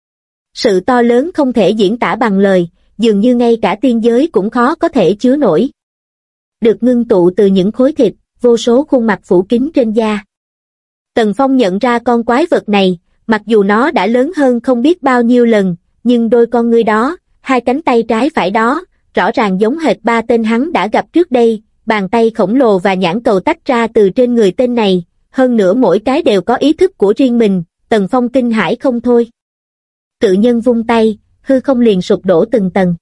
Sự to lớn không thể diễn tả bằng lời, dường như ngay cả tiên giới cũng khó có thể chứa nổi. Được ngưng tụ từ những khối thịt, vô số khuôn mặt phủ kín trên da. Tần Phong nhận ra con quái vật này, mặc dù nó đã lớn hơn không biết bao nhiêu lần, nhưng đôi con ngươi đó, hai cánh tay trái phải đó, rõ ràng giống hệt ba tên hắn đã gặp trước đây. Bàn tay khổng lồ và nhãn cầu tách ra từ trên người tên này, hơn nữa mỗi cái đều có ý thức của riêng mình, Tần Phong kinh hãi không thôi. Cự nhân vung tay, hư không liền sụp đổ từng tầng.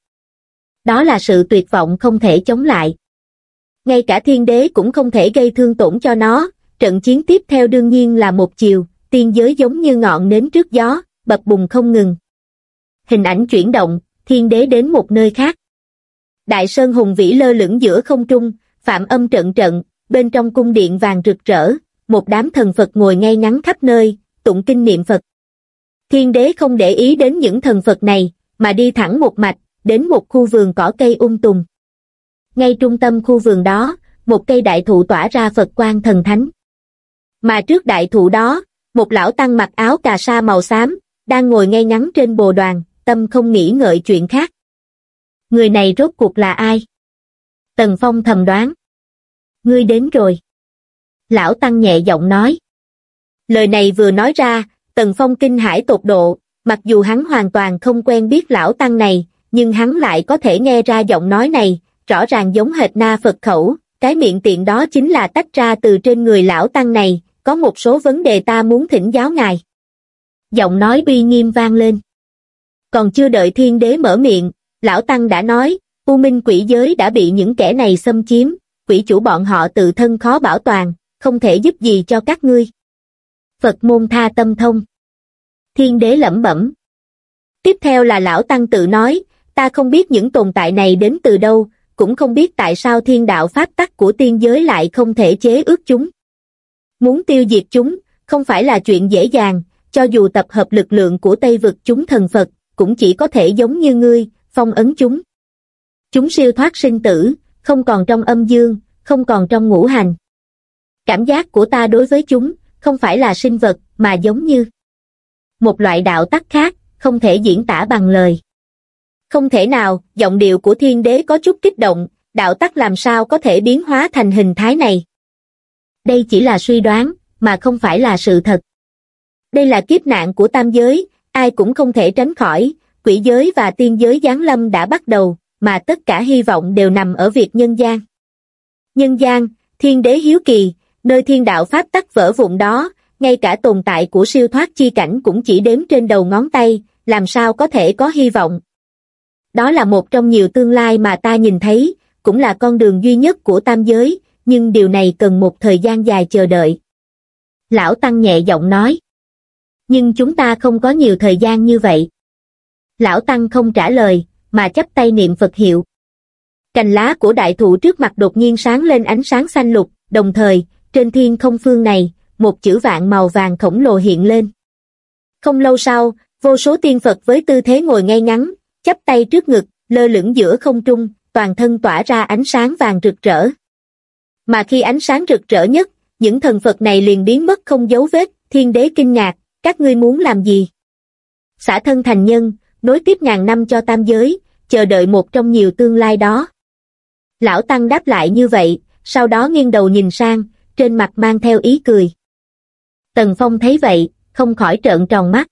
Đó là sự tuyệt vọng không thể chống lại. Ngay cả thiên đế cũng không thể gây thương tổn cho nó, trận chiến tiếp theo đương nhiên là một chiều, tiên giới giống như ngọn nến trước gió, bập bùng không ngừng. Hình ảnh chuyển động, thiên đế đến một nơi khác. Đại sơn hùng vĩ lơ lửng giữa không trung, phạm âm trận trận, bên trong cung điện vàng rực rỡ, một đám thần Phật ngồi ngay ngắn khắp nơi, tụng kinh niệm Phật. Thiên đế không để ý đến những thần Phật này, mà đi thẳng một mạch, đến một khu vườn cỏ cây tùng. Ngay trung tâm khu vườn đó, một cây đại thụ tỏa ra Phật quang thần thánh. Mà trước đại thụ đó, một lão tăng mặc áo cà sa màu xám, đang ngồi ngay ngắn trên bồ đoàn, tâm không nghĩ ngợi chuyện khác. Người này rốt cuộc là ai? Tần Phong thầm đoán. Ngươi đến rồi. Lão tăng nhẹ giọng nói. Lời này vừa nói ra, Tần Phong kinh hãi tột độ, mặc dù hắn hoàn toàn không quen biết lão tăng này, nhưng hắn lại có thể nghe ra giọng nói này, rõ ràng giống hệt Na Phật khẩu, cái miệng tiện đó chính là tách ra từ trên người lão tăng này, có một số vấn đề ta muốn thỉnh giáo ngài. Giọng nói uy nghiêm vang lên. Còn chưa đợi thiên đế mở miệng, lão tăng đã nói, U Minh quỷ giới đã bị những kẻ này xâm chiếm, quỷ chủ bọn họ tự thân khó bảo toàn, không thể giúp gì cho các ngươi. Phật môn tha tâm thông. Thiên đế lẩm bẩm. Tiếp theo là lão tăng tự nói, ta không biết những tồn tại này đến từ đâu, cũng không biết tại sao thiên đạo pháp tắc của tiên giới lại không thể chế ước chúng. Muốn tiêu diệt chúng, không phải là chuyện dễ dàng, cho dù tập hợp lực lượng của Tây vực chúng thần Phật, cũng chỉ có thể giống như ngươi, phong ấn chúng. Chúng siêu thoát sinh tử, không còn trong âm dương, không còn trong ngũ hành. Cảm giác của ta đối với chúng, không phải là sinh vật, mà giống như một loại đạo tắc khác, không thể diễn tả bằng lời. Không thể nào, giọng điệu của thiên đế có chút kích động, đạo tắc làm sao có thể biến hóa thành hình thái này. Đây chỉ là suy đoán, mà không phải là sự thật. Đây là kiếp nạn của tam giới, ai cũng không thể tránh khỏi, quỷ giới và tiên giới giáng lâm đã bắt đầu, mà tất cả hy vọng đều nằm ở việc nhân gian. Nhân gian, thiên đế hiếu kỳ, nơi thiên đạo pháp tắc vỡ vụn đó, ngay cả tồn tại của siêu thoát chi cảnh cũng chỉ đếm trên đầu ngón tay, làm sao có thể có hy vọng. Đó là một trong nhiều tương lai mà ta nhìn thấy, cũng là con đường duy nhất của tam giới, nhưng điều này cần một thời gian dài chờ đợi. Lão Tăng nhẹ giọng nói. Nhưng chúng ta không có nhiều thời gian như vậy. Lão Tăng không trả lời, mà chắp tay niệm Phật hiệu. Cành lá của đại thụ trước mặt đột nhiên sáng lên ánh sáng xanh lục, đồng thời, trên thiên không phương này, một chữ vạn màu vàng khổng lồ hiện lên. Không lâu sau, vô số tiên Phật với tư thế ngồi ngay ngắn, chắp tay trước ngực, lơ lửng giữa không trung, toàn thân tỏa ra ánh sáng vàng rực rỡ. Mà khi ánh sáng rực rỡ nhất, những thần Phật này liền biến mất không dấu vết. Thiên đế kinh ngạc, các ngươi muốn làm gì? Xả thân thành nhân, nối tiếp ngàn năm cho tam giới, chờ đợi một trong nhiều tương lai đó. Lão Tăng đáp lại như vậy, sau đó nghiêng đầu nhìn sang, trên mặt mang theo ý cười. Tần Phong thấy vậy, không khỏi trợn tròn mắt.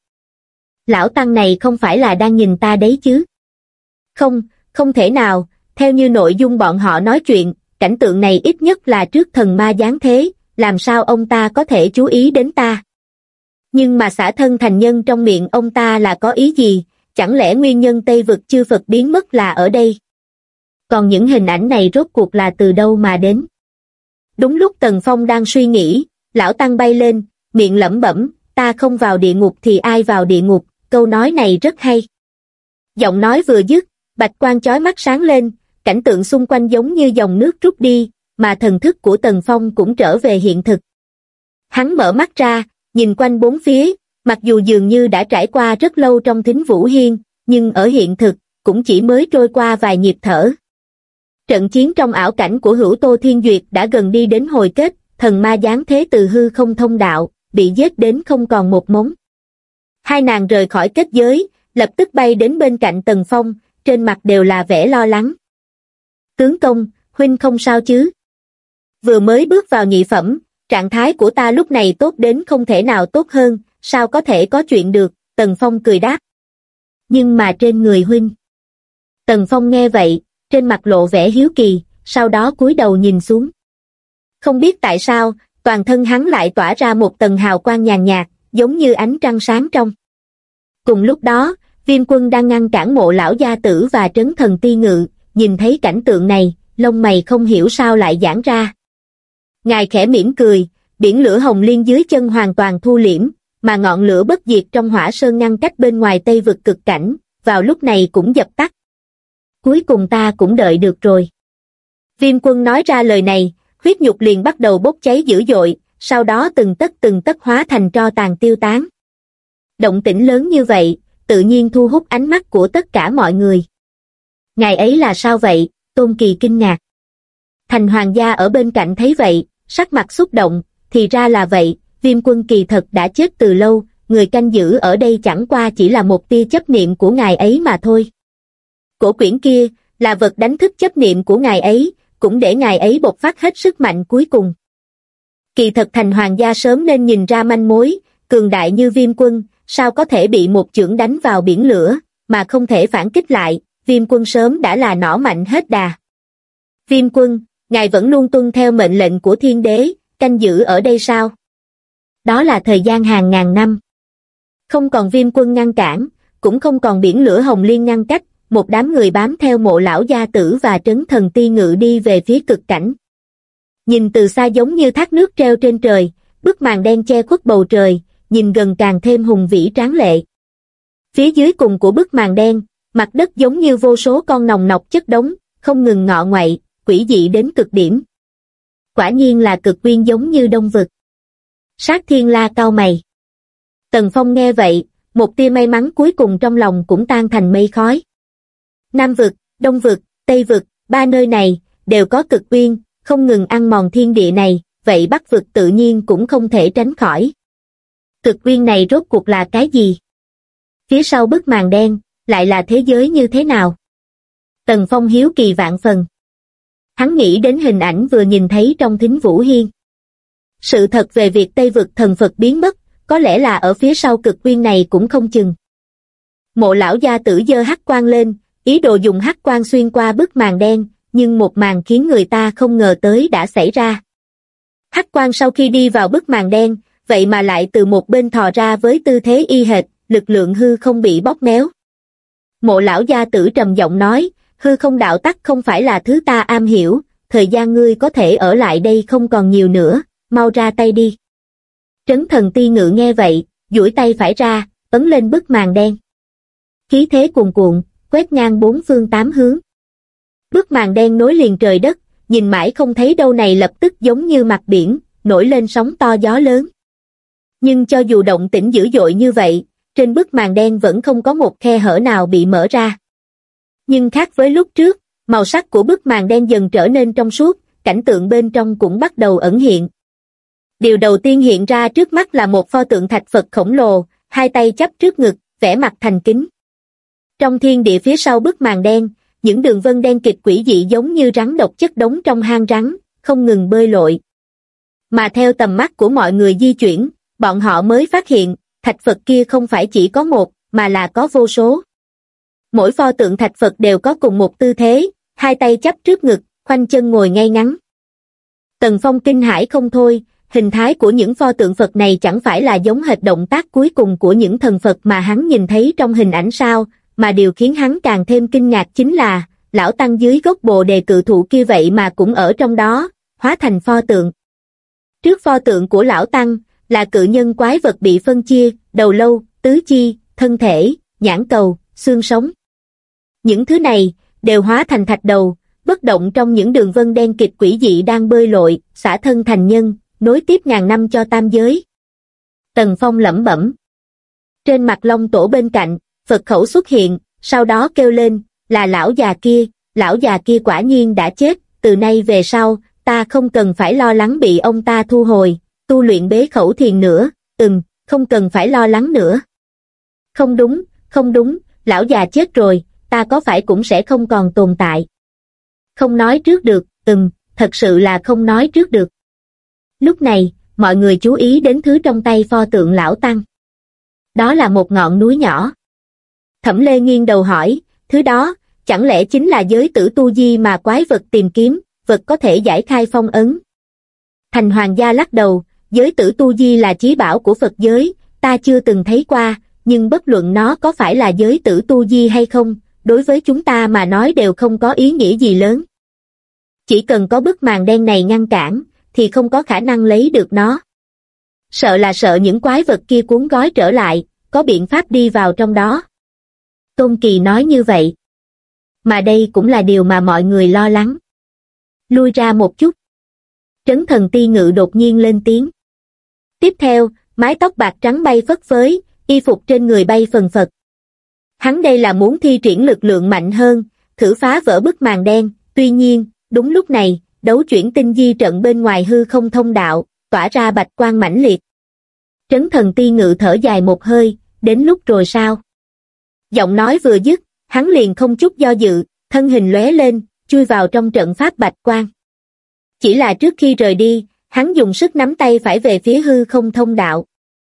Lão Tăng này không phải là đang nhìn ta đấy chứ? Không, không thể nào, theo như nội dung bọn họ nói chuyện, cảnh tượng này ít nhất là trước thần ma giáng thế, làm sao ông ta có thể chú ý đến ta? Nhưng mà xả thân thành nhân trong miệng ông ta là có ý gì, chẳng lẽ nguyên nhân Tây Vực chư Phật biến mất là ở đây? Còn những hình ảnh này rốt cuộc là từ đâu mà đến? Đúng lúc Tần Phong đang suy nghĩ, Lão Tăng bay lên, miệng lẩm bẩm, ta không vào địa ngục thì ai vào địa ngục, câu nói này rất hay. Giọng nói vừa dứt, bạch quang chói mắt sáng lên, cảnh tượng xung quanh giống như dòng nước rút đi, mà thần thức của Tần Phong cũng trở về hiện thực. Hắn mở mắt ra, nhìn quanh bốn phía, mặc dù dường như đã trải qua rất lâu trong Thính Vũ Hiên, nhưng ở hiện thực, cũng chỉ mới trôi qua vài nhịp thở. Trận chiến trong ảo cảnh của Hữu Tô Thiên Duyệt đã gần đi đến hồi kết, thần ma giáng thế từ hư không thông đạo, bị giết đến không còn một mống. Hai nàng rời khỏi kết giới, lập tức bay đến bên cạnh Tần Phong, trên mặt đều là vẻ lo lắng. Tướng công, huynh không sao chứ? Vừa mới bước vào nhị phẩm, trạng thái của ta lúc này tốt đến không thể nào tốt hơn, sao có thể có chuyện được, Tần Phong cười đáp. Nhưng mà trên người huynh. Tần Phong nghe vậy, trên mặt lộ vẻ hiếu kỳ, sau đó cúi đầu nhìn xuống. Không biết tại sao, toàn thân hắn lại tỏa ra một tầng hào quang nhàn nhạt, giống như ánh trăng sáng trong. Cùng lúc đó, Viêm Quân đang ngăn cản Mộ lão gia tử và Trấn Thần Ti Ngự, nhìn thấy cảnh tượng này, lông mày không hiểu sao lại giãn ra. Ngài khẽ mỉm cười, biển lửa hồng liên dưới chân hoàn toàn thu liễm, mà ngọn lửa bất diệt trong hỏa sơn ngăn cách bên ngoài Tây Vực cực cảnh, vào lúc này cũng dập tắt. Cuối cùng ta cũng đợi được rồi. Viêm Quân nói ra lời này, huyết nhục liền bắt đầu bốc cháy dữ dội, sau đó từng tấc hóa thành tro tàn tiêu tán. Động tĩnh lớn như vậy, tự nhiên thu hút ánh mắt của tất cả mọi người. Ngày ấy là sao vậy? Tôn Kỳ kinh ngạc. Thành hoàng gia ở bên cạnh thấy vậy, sắc mặt xúc động, thì ra là vậy, Viêm Quân kỳ thật đã chết từ lâu, người canh giữ ở đây chẳng qua chỉ là một tia chấp niệm của ngài ấy mà thôi. Cổ quyển kia, là vật đánh thức chấp niệm của ngài ấy, cũng để ngài ấy bộc phát hết sức mạnh cuối cùng. Kỳ thật thành hoàng gia sớm nên nhìn ra manh mối, cường đại như Viêm Quân, sao có thể bị một chưởng đánh vào biển lửa, mà không thể phản kích lại, Viêm Quân sớm đã là nỏ mạnh hết đà. Viêm Quân, ngài vẫn luôn tuân theo mệnh lệnh của thiên đế, canh giữ ở đây sao? Đó là thời gian hàng ngàn năm. Không còn Viêm Quân ngăn cản, cũng không còn biển lửa hồng liên ngăn cách, một đám người bám theo Mộ lão gia tử và Trấn Thần Ti Ngự đi về phía cực cảnh. Nhìn từ xa giống như thác nước treo trên trời, bức màn đen che khuất bầu trời, nhìn gần càng thêm hùng vĩ tráng lệ. Phía dưới cùng của bức màn đen, mặt đất giống như vô số con nòng nọc chất đống, không ngừng ngọ ngoại, quỷ dị đến cực điểm. Quả nhiên là cực uyên giống như Đông Vực. Sát Thiên La cau mày. Tần Phong nghe vậy, một tia may mắn cuối cùng trong lòng cũng tan thành mây khói. Nam Vực, Đông Vực, Tây Vực, ba nơi này, đều có cực uyên, không ngừng ăn mòn thiên địa này, vậy Bắc Vực tự nhiên cũng không thể tránh khỏi. Cực uyên này rốt cuộc là cái gì? Phía sau bức màn đen, lại là thế giới như thế nào? Tần Phong hiếu kỳ vạn phần. Hắn nghĩ đến hình ảnh vừa nhìn thấy trong Thính Vũ Hiên. Sự thật về việc Tây Vực thần Phật biến mất, có lẽ là ở phía sau cực uyên này cũng không chừng. Mộ lão gia tử giơ hắc quang lên, ý đồ dùng hắc quang xuyên qua bức màn đen, nhưng một màn khiến người ta không ngờ tới đã xảy ra. Hắc quang sau khi đi vào bức màn đen, vậy mà lại từ một bên thò ra với tư thế y hệt, lực lượng hư không bị bóp méo. Mộ lão gia tử trầm giọng nói, hư không đạo tắc không phải là thứ ta am hiểu, thời gian ngươi có thể ở lại đây không còn nhiều nữa, mau ra tay đi. Trấn Thần Ti Ngự nghe vậy, duỗi tay phải ra, ấn lên bức màn đen. Khí thế cuồn cuộn, quét ngang bốn phương tám hướng. Bức màn đen nối liền trời đất, nhìn mãi không thấy đâu này lập tức giống như mặt biển, nổi lên sóng to gió lớn. Nhưng cho dù động tĩnh dữ dội như vậy, trên bức màn đen vẫn không có một khe hở nào bị mở ra. Nhưng khác với lúc trước, màu sắc của bức màn đen dần trở nên trong suốt, cảnh tượng bên trong cũng bắt đầu ẩn hiện. Điều đầu tiên hiện ra trước mắt là một pho tượng thạch Phật khổng lồ, hai tay chắp trước ngực, vẻ mặt thành kính. Trong thiên địa phía sau bức màn đen, những đường vân đen kịt quỷ dị giống như rắn độc chất đống trong hang rắn, không ngừng bơi lội. Mà theo tầm mắt của mọi người di chuyển, bọn họ mới phát hiện, thạch Phật kia không phải chỉ có một, mà là có vô số. Mỗi pho tượng thạch Phật đều có cùng một tư thế, hai tay chắp trước ngực, khoanh chân ngồi ngay ngắn. Tần Phong kinh hãi không thôi, hình thái của những pho tượng Phật này chẳng phải là giống hệt động tác cuối cùng của những thần Phật mà hắn nhìn thấy trong hình ảnh sao, mà điều khiến hắn càng thêm kinh ngạc chính là, lão tăng dưới gốc bồ đề cự thụ kia vậy mà cũng ở trong đó, hóa thành pho tượng. Trước pho tượng của lão tăng, là cự nhân quái vật bị phân chia, đầu lâu, tứ chi, thân thể, nhãn cầu, xương sống. Những thứ này, đều hóa thành thạch đầu, bất động trong những đường vân đen kịt quỷ dị đang bơi lội, xả thân thành nhân, nối tiếp ngàn năm cho tam giới. Tần Phong lẩm bẩm. Trên mặt Long Tổ bên cạnh, Phật khẩu xuất hiện, sau đó kêu lên, là lão già kia quả nhiên đã chết, từ nay về sau, ta không cần phải lo lắng bị ông ta thu hồi, tu luyện bế khẩu thiền nữa, không cần phải lo lắng nữa. Không đúng, lão già chết rồi, ta có phải cũng sẽ không còn tồn tại. Không nói trước được, thật sự là không nói trước được. Lúc này, mọi người chú ý đến thứ trong tay pho tượng lão tăng. Đó là một ngọn núi nhỏ. Thẩm Lê nghiêng đầu hỏi, thứ đó, chẳng lẽ chính là giới tử tu di mà quái vật tìm kiếm, vật có thể giải khai phong ấn. Thành Hoàng gia lắc đầu, giới tử tu di là chí bảo của Phật giới, ta chưa từng thấy qua, nhưng bất luận nó có phải là giới tử tu di hay không, đối với chúng ta mà nói đều không có ý nghĩa gì lớn. Chỉ cần có bức màn đen này ngăn cản, thì không có khả năng lấy được nó. Sợ những quái vật kia cuốn gói trở lại, có biện pháp đi vào trong đó. Tôn Kỳ nói như vậy. Mà đây cũng là điều mà mọi người lo lắng. Lui ra một chút. Trấn Thần Ti Ngự đột nhiên lên tiếng. Tiếp theo, mái tóc bạc trắng bay phất phới, y phục trên người bay phần phật. Hắn đây là muốn thi triển lực lượng mạnh hơn, thử phá vỡ bức màn đen, tuy nhiên, đúng lúc này, đấu chuyển tinh di trận bên ngoài hư không thông đạo, tỏa ra bạch quang mãnh liệt. Trấn Thần Ti Ngự thở dài một hơi, đến lúc rồi sao? Giọng nói vừa dứt, hắn liền không chút do dự, thân hình lóe lên, chui vào trong trận pháp bạch quang. Chỉ là trước khi rời đi, hắn dùng sức nắm tay phải về phía hư không thông đạo.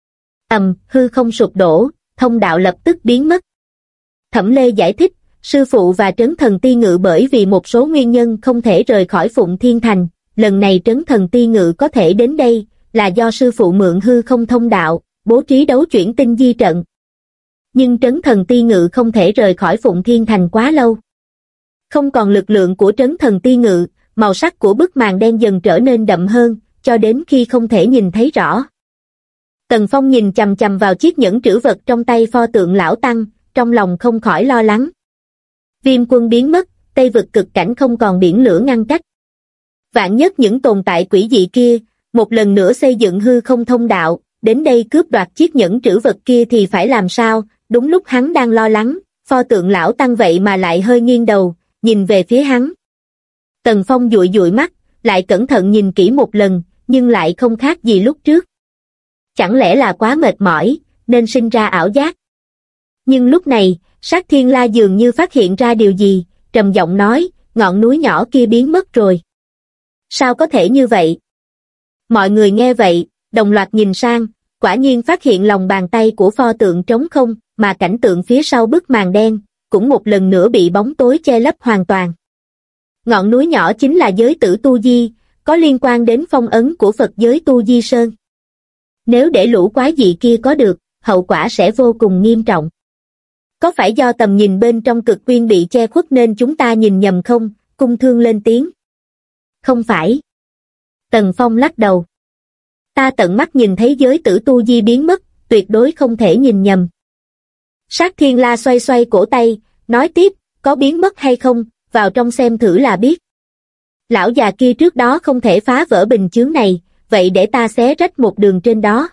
Hư không sụp đổ, thông đạo lập tức biến mất. Thẩm Lê giải thích, sư phụ và Trấn Thần Ti Ngự bởi vì một số nguyên nhân không thể rời khỏi Phụng Thiên Thành, lần này Trấn Thần Ti Ngự có thể đến đây, là do sư phụ mượn hư không thông đạo, bố trí đấu chuyển tinh di trận. Nhưng Trấn Thần Ti Ngự không thể rời khỏi Phụng Thiên Thành quá lâu. Không còn lực lượng của Trấn Thần Ti Ngự, màu sắc của bức màn đen dần trở nên đậm hơn, cho đến khi không thể nhìn thấy rõ. Tần Phong nhìn chằm chằm vào chiếc nhẫn trữ vật trong tay pho tượng lão tăng, trong lòng không khỏi lo lắng. Viêm quân biến mất, Tây vực cực cảnh không còn biển lửa ngăn cách. Vạn nhất những tồn tại quỷ dị kia, một lần nữa xây dựng hư không thông đạo, đến đây cướp đoạt chiếc nhẫn trữ vật kia thì phải làm sao? Đúng lúc hắn đang lo lắng, pho tượng lão tăng vậy mà lại hơi nghiêng đầu, nhìn về phía hắn. Tần Phong dụi dụi mắt, lại cẩn thận nhìn kỹ một lần, nhưng lại không khác gì lúc trước. Chẳng lẽ là quá mệt mỏi, nên sinh ra ảo giác? Nhưng lúc này, Sát Thiên La dường như phát hiện ra điều gì, trầm giọng nói, ngọn núi nhỏ kia biến mất rồi. Sao có thể như vậy? Mọi người nghe vậy, đồng loạt nhìn sang, quả nhiên phát hiện lòng bàn tay của pho tượng trống không, mà cảnh tượng phía sau bức màn đen, cũng một lần nữa bị bóng tối che lấp hoàn toàn. Ngọn núi nhỏ chính là giới tử Tu Di, có liên quan đến phong ấn của Phật giới Tu Di Sơn. Nếu để lũ quái dị kia có được, hậu quả sẽ vô cùng nghiêm trọng. Có phải do tầm nhìn bên trong cực quyên bị che khuất nên chúng ta nhìn nhầm không? Cung Thương lên tiếng. Không phải. Tần Phong lắc đầu. Ta tận mắt nhìn thấy giới tử Tu Di biến mất, tuyệt đối không thể nhìn nhầm. Sát Thiên La xoay xoay cổ tay, nói tiếp, có biến mất hay không, vào trong xem thử là biết. Lão già kia trước đó không thể phá vỡ bình chướng này, vậy để ta xé rách một đường trên đó.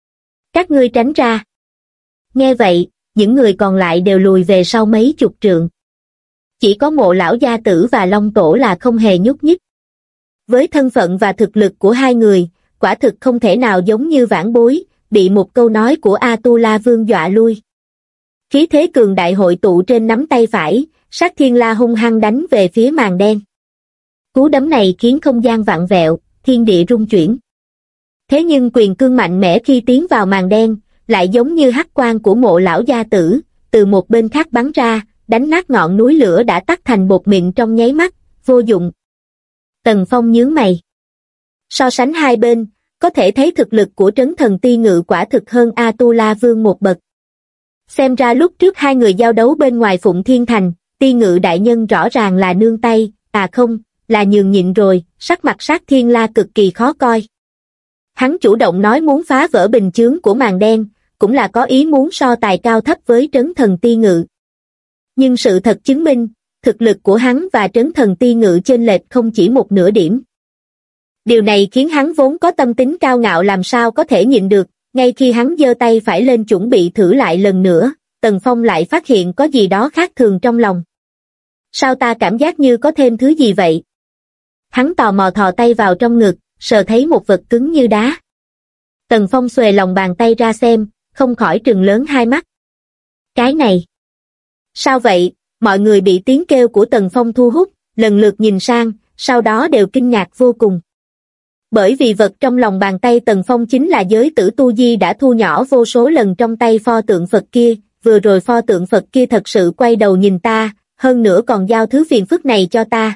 Các ngươi tránh ra. Nghe vậy, những người còn lại đều lùi về sau mấy chục trượng. Chỉ có Mộ lão gia tử và Long Tổ là không hề nhúc nhích. Với thân phận và thực lực của hai người, quả thực không thể nào giống như vãn bối, bị một câu nói của A-tu-la Vương dọa lui. Khí thế cường đại hội tụ trên nắm tay phải, Sát Thiên La hung hăng đánh về phía màn đen. Cú đấm này khiến không gian vặn vẹo, thiên địa rung chuyển. Thế nhưng quyền cương mạnh mẽ khi tiến vào màn đen, lại giống như hắc quang của Mộ lão gia tử, từ một bên khác bắn ra, đánh nát ngọn núi lửa đã tắt thành bột mịn trong nháy mắt, vô dụng. Tần Phong nhướng mày. So sánh hai bên, có thể thấy thực lực của Trấn Thần Ti Ngự quả thực hơn A-tu-la Vương một bậc. Xem ra lúc trước hai người giao đấu bên ngoài Phụng Thiên Thành, Ti Ngự đại nhân rõ ràng là nương tay, à không, là nhường nhịn rồi, sắc mặt Sát Thiên La cực kỳ khó coi. Hắn chủ động nói muốn phá vỡ bình chướng của màn đen, cũng là có ý muốn so tài cao thấp với Trấn Thần Ti Ngự. Nhưng sự thật chứng minh, thực lực của hắn và Trấn Thần Ti Ngự chênh lệch không chỉ một nửa điểm. Điều này khiến hắn vốn có tâm tính cao ngạo làm sao có thể nhịn được, ngay khi hắn giơ tay phải lên chuẩn bị thử lại lần nữa, Tần Phong lại phát hiện có gì đó khác thường trong lòng. Sao ta cảm giác như có thêm thứ gì vậy? Hắn tò mò thò tay vào trong ngực, sờ thấy một vật cứng như đá. Tần Phong xuề lòng bàn tay ra xem, không khỏi trừng lớn hai mắt. Cái này! Sao vậy? Mọi người bị tiếng kêu của Tần Phong thu hút, lần lượt nhìn sang, sau đó đều kinh ngạc vô cùng. Bởi vì vật trong lòng bàn tay Tần Phong chính là giới tử tu di đã thu nhỏ vô số lần trong tay pho tượng Phật kia, vừa rồi pho tượng Phật kia thật sự quay đầu nhìn ta, hơn nữa còn giao thứ phiền phức này cho ta.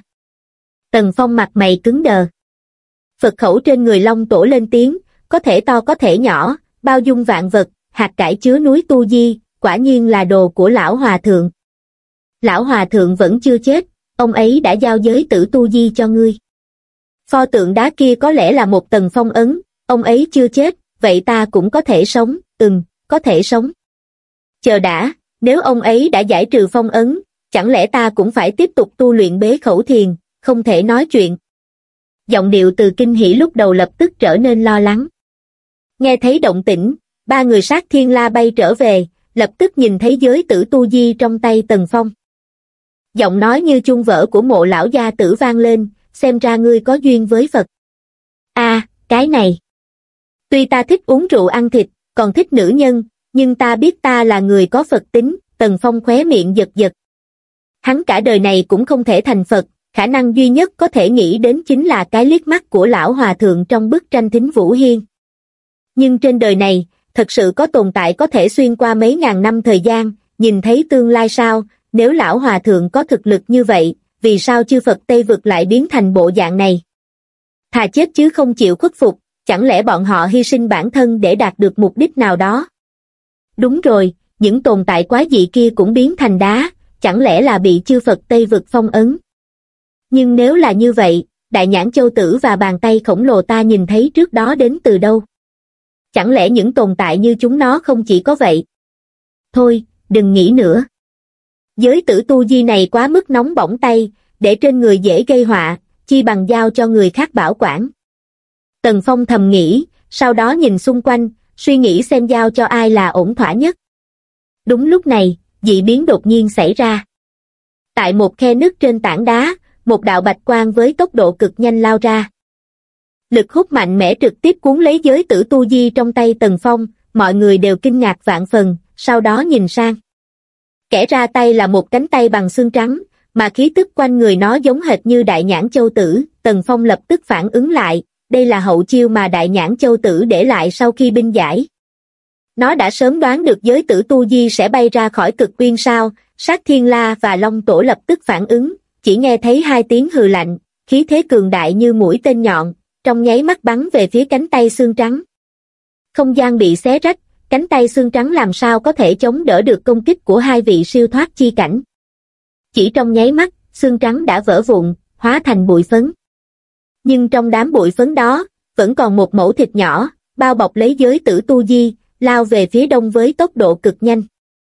Tần Phong mặt mày cứng đờ. Phật khẩu trên người Long Tổ lên tiếng, có thể to có thể nhỏ, bao dung vạn vật, hạt cải chứa núi tu di, quả nhiên là đồ của lão hòa thượng. Lão hòa thượng vẫn chưa chết, ông ấy đã giao giới tử tu di cho ngươi. Pho tượng đá kia có lẽ là một tầng phong ấn, ông ấy chưa chết, vậy ta cũng có thể sống, có thể sống. Chờ đã, nếu ông ấy đã giải trừ phong ấn, chẳng lẽ ta cũng phải tiếp tục tu luyện bế khẩu thiền, không thể nói chuyện. Giọng điệu từ kinh hỉ lúc đầu lập tức trở nên lo lắng. Nghe thấy động tĩnh, ba người Sát Thiên La bay trở về, lập tức nhìn thấy giới tử tu di trong tay Tần Phong. Giọng nói như chuông vỡ của Mộ lão gia tử vang lên, xem ra ngươi có duyên với Phật. Cái này. Tuy ta thích uống rượu ăn thịt, còn thích nữ nhân, nhưng ta biết ta là người có Phật tính, Tần Phong khóe miệng giật giật. Hắn cả đời này cũng không thể thành Phật, khả năng duy nhất có thể nghĩ đến chính là cái liếc mắt của lão hòa thượng trong bức tranh Thính Vũ Hiên. Nhưng trên đời này, thật sự có tồn tại có thể xuyên qua mấy ngàn năm thời gian, nhìn thấy tương lai sao? Nếu lão hòa thượng có thực lực như vậy, vì sao chư Phật Tây Vực lại biến thành bộ dạng này? Thà chết chứ không chịu khuất phục, chẳng lẽ bọn họ hy sinh bản thân để đạt được mục đích nào đó? Đúng rồi, những tồn tại quái dị kia cũng biến thành đá, chẳng lẽ là bị chư Phật Tây Vực phong ấn? Nhưng nếu là như vậy, đại nhãn châu tử và bàn tay khổng lồ ta nhìn thấy trước đó đến từ đâu? Chẳng lẽ những tồn tại như chúng nó không chỉ có vậy? Thôi, đừng nghĩ nữa. Giới tử tu di này quá mức nóng bỏng tay, để trên người dễ gây họa, chi bằng giao cho người khác bảo quản. Tần Phong thầm nghĩ, sau đó nhìn xung quanh, suy nghĩ xem giao cho ai là ổn thỏa nhất. Đúng lúc này, dị biến đột nhiên xảy ra. Tại một khe nứt trên tảng đá, một đạo bạch quang với tốc độ cực nhanh lao ra. Lực hút mạnh mẽ trực tiếp cuốn lấy giới tử tu di trong tay Tần Phong, mọi người đều kinh ngạc vạn phần, sau đó nhìn sang. Kẻ ra tay là một cánh tay bằng xương trắng, mà khí tức quanh người nó giống hệt như đại nhãn châu tử. Tần Phong lập tức phản ứng lại, đây là hậu chiêu mà đại nhãn châu tử để lại sau khi binh giải. Nó đã sớm đoán được giới tử tu di sẽ bay ra khỏi cực uyên sao. Sát Thiên La và Long Tổ lập tức phản ứng, chỉ nghe thấy hai tiếng hừ lạnh, khí thế cường đại như mũi tên nhọn, trong nháy mắt bắn về phía cánh tay xương trắng. Không gian bị xé rách, cánh tay xương trắng làm sao có thể chống đỡ được công kích của hai vị siêu thoát chi cảnh. Chỉ trong nháy mắt, xương trắng đã vỡ vụn, hóa thành bụi phấn. Nhưng trong đám bụi phấn đó, vẫn còn một mẩu thịt nhỏ, bao bọc lấy giới tử tu di, lao về phía đông với tốc độ cực nhanh.